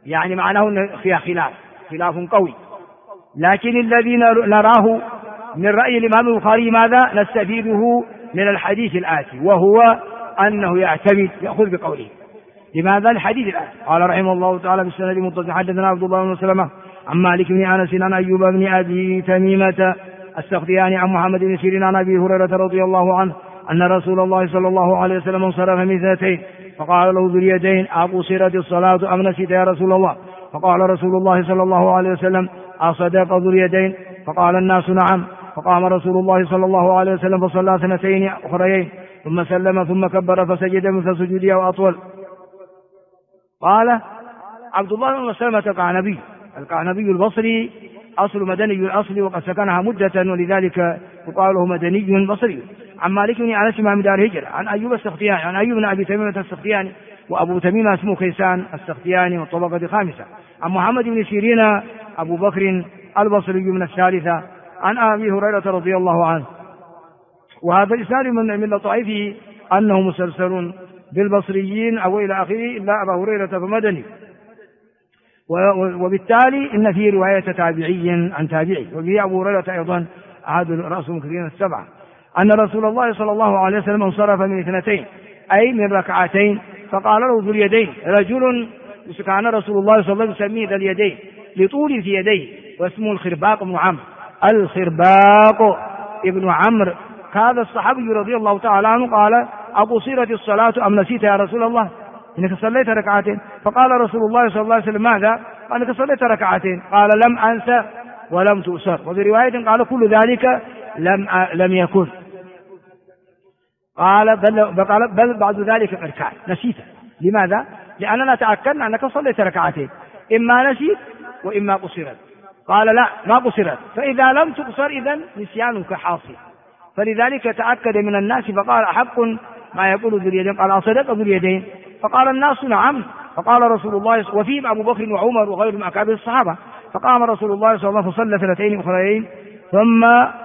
يعني معناه أن فيها خلاف قوي. لكن الذي نراه من رأي الإمام البخاري ماذا نستفيده من الحديث الآتي، وهو أنه يعتمد يأخذ بقوله. لماذا؟ الحديث الآتي قال رحمه الله تعالى بالسند المتصل حدثنا عبد الله بن سلمة عن مالك بن أنس عن أيوب بن أبي تميمة السختياني عن محمد بن سيرين عن أبي هريرة رضي الله عنه أن رسول الله صلى الله عليه وسلم انصرف من اثنتين فقال له ذو اليدين أقصرت الصلاة أم نسيت يا رسول الله؟ فقال رسول الله صلى الله عليه وسلم أصدق ذو اليدين؟ فقال الناس نعم. فقام رسول الله صلى الله عليه وسلم فصلى اثنتين أخريين ثم سلم ثم كبر فسجد مثل سجوده أو أطول. قال عبد الله بن سلمة القعنبي البصري أصل مدني الأصل وقد سكنها مدة ولذلك يقال له مدني بصري. عن مالك بن أنس من دار الهجرة عن أيوب السختياني عن أيوب بن أبي تميمة السختياني وأبو تميمة اسمه كيسان السختياني والطبقة الخامسة. عن محمد بن سيرين أبو بكر البصري من الثالثة عن أبي هريرة رضي الله عنه. وهذا الإسناد من لطائفه أنه مسلسل بالبصريين أو إلى آخره إلا أبا هريرة فمدني، وبالتالي إن فيه رواية تابعي عن تابعي. وفيه أبو هريرة أيضا أحد رأس المكثرين السبعة أن رسول الله صلى الله عليه وسلم انصرف من اثنتين أي من ركعتين فقال له ذو اليدين رجل كان رسول الله صلى الله عليه وسلم ذا اليدين لطول في يديه واسمه الخرباق بن عمرو. الخرباق ابن عمرو هذا الصحابي رضي الله تعالى عنه قال أقصرت الصلاة أم نسيت يا رسول الله؟ إنك صليت ركعتين. فقال رسول الله صلى الله عليه وسلم ماذا؟ قال إنك صليت ركعتين. قال لم أنسى ولم تؤسر. وفي رواية قال كل ذلك لم يكن. قال بل بعد ذلك قد كان نسيت. لماذا؟ لأننا تأكدنا أنك صليت ركعتين إما نسيت وإما قصرت. قال لا ما قصرت. فإذا لم تقصر إذن نسيانك حاصل. فلذلك تأكد من الناس فقال أحق ما يقول ذو اليدين؟ قال أصدق ذو اليدين؟ فقال الناس نعم. فقال رسول الله وفيهم أبو بكر وعمر وغيرهم أكابر الصحابة. فقام رسول الله صلى الله عليه وسلم فصلى اثنتين أخرين ثم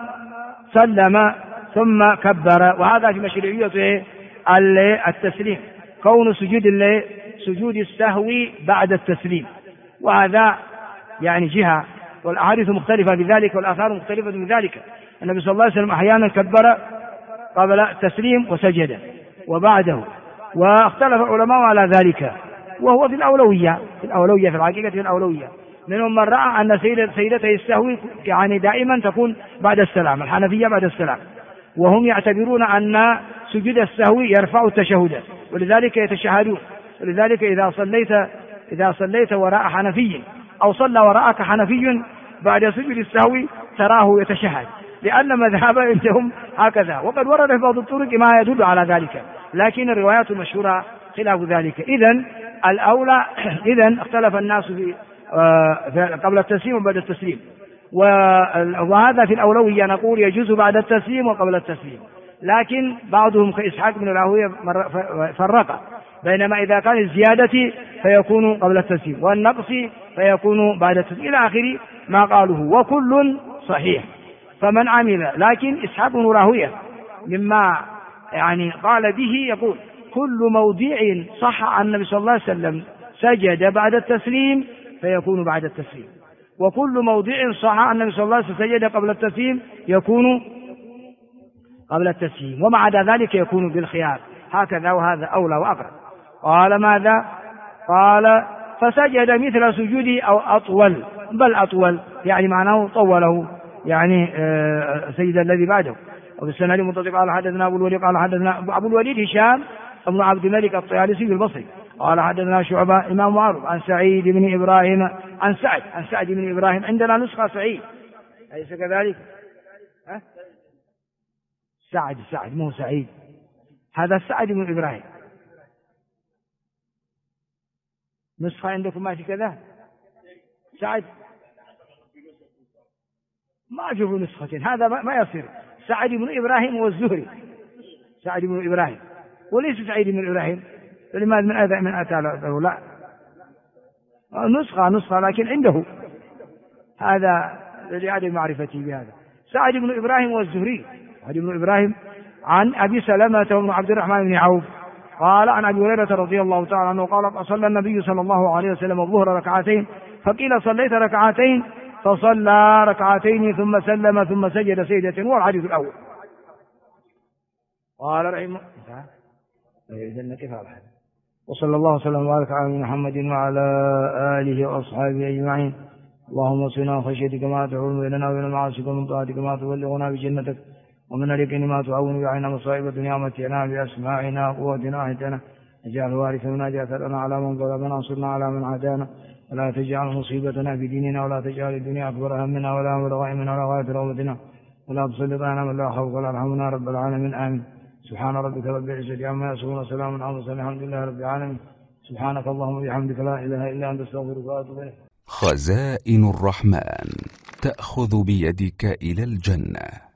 سلم ثم كبر. وهذا في مشروعية التسليم كون سجود السهو بعد التسليم. وهذا يعني جهة والأحاديث مختلفة بذلك والآثار مختلفة بذلك. النبي صلى الله عليه وسلم أحيانا كبر قبل التسليم وسجد وبعده، واختلف العلماء على ذلك، وهو في الأولوية في الحقيقة في الأولوية. منهم من رأى أن سيدتي السهو يعني دائما تكون بعد السلام، الحنفية بعد السلام، وهم يعتبرون أن سجود السهو يرفع التشهد ولذلك يتشهدون. ولذلك إذا صليت وراء حنفي أو صلى وراءك حنفي بعد سجود السهو تراه يتشهد، لأن مذهب عندهم هكذا. وقد ورد في بعض الطرق ما يدل على ذلك، لكن الروايات المشهورة خلاف ذلك. إذن الأولى اختلف الناس في قبل التسليم وبعد التسليم، وهذا في الأولوية نقول يجوز بعد التسليم وقبل التسليم. لكن بعضهم كإسحاق بن راهويه فرق بينما إذا كان الزيادة فيكون قبل التسليم والنقص فيكون بعد التسليم إلى آخر ما قاله، وكل صحيح. فمن عمل، لكن إسحاق بن راهويه مما يعني قال به يقول كل موضع صح عن النبي صلى الله عليه وسلم سجد بعد التسليم فيكون بعد التسليم، وكل موضع صح عن النبي صلى الله عليه وسلم سجد قبل التسليم يكون قبل التسليم، ومع ذلك يكون بالخيار هكذا، وهذا أولى وأقرب. قال ماذا؟ قال فسجد مثل سجودي أو أطول، بل أطول يعني معناه طوله يعني سيد الذي بعده. وفي السنة المتصل قال حدثنا أبو الوليد قال حدثنا أبو الوليد هشام ابن عبد الملك الطيالسي البصري قال حدثنا شعبة إمام معروف عن سعيد بن إبراهيم عن سعد بن إبراهيم. عندنا نسخة سعيد أليس كذلك؟ سعد مو سعيد، هذا سعد بن إبراهيم. نسخة عندكم ماشي كذا سعد؟ ما أشوف نسختين، هذا ما يصير. سعد بن إبراهيم والزهري، سعد بن إبراهيم وليس سعيد بن إبراهيم. لماذا من أتى له؟ لا نسخة لكن عنده، هذا لعدم معرفتي بهذا. سعد بن إبراهيم والزهري، سعد بن إبراهيم عن أبي سلمة بن عبد الرحمن بن عوف قال عن أبي هريرة رضي الله تعالى عنه قال صلى النبي صلى الله عليه وسلم الظهر ركعتين، فقيل صليت ركعتين؟ فصلى ركعتين ثم سلم ثم سجد سجدة. هو الحديث الأول. قال رحمه الله وصلى الله وسلم وبارك على محمد وعلى آله وأصحابه أجمعين. اللهم اصلنا خشيتك ما تحول بيننا وبين معاصيك ومن طاعتك ما تبلغنا بجنتك ومن اليقين ما تعون بعنا مصائب الدنيا ومتعنا بأسماعنا وقوتنا أحيتنا اجعل الوارث منا جاثرنا على من ظلمنا وانصرنا على من عادانا ولا تجعل مصيبتنا في ديننا ولا تجعل الدنيا أكبر همنا ولا مبلغ علمنا ولا غاية رغبتنا ولا تسلط علينا من لا خوف ولا يرحمنا رب العالمين آمين. سبحان ربك رب العزة عما يصفون وسلام على المرسلين الحمد لله رب العالمين. سبحانك اللهم وبحمدك لا إله إلا أنت أستغفرك وأتوب إليك. خزائن الرحمن تأخذ بيدك إلى الجنة.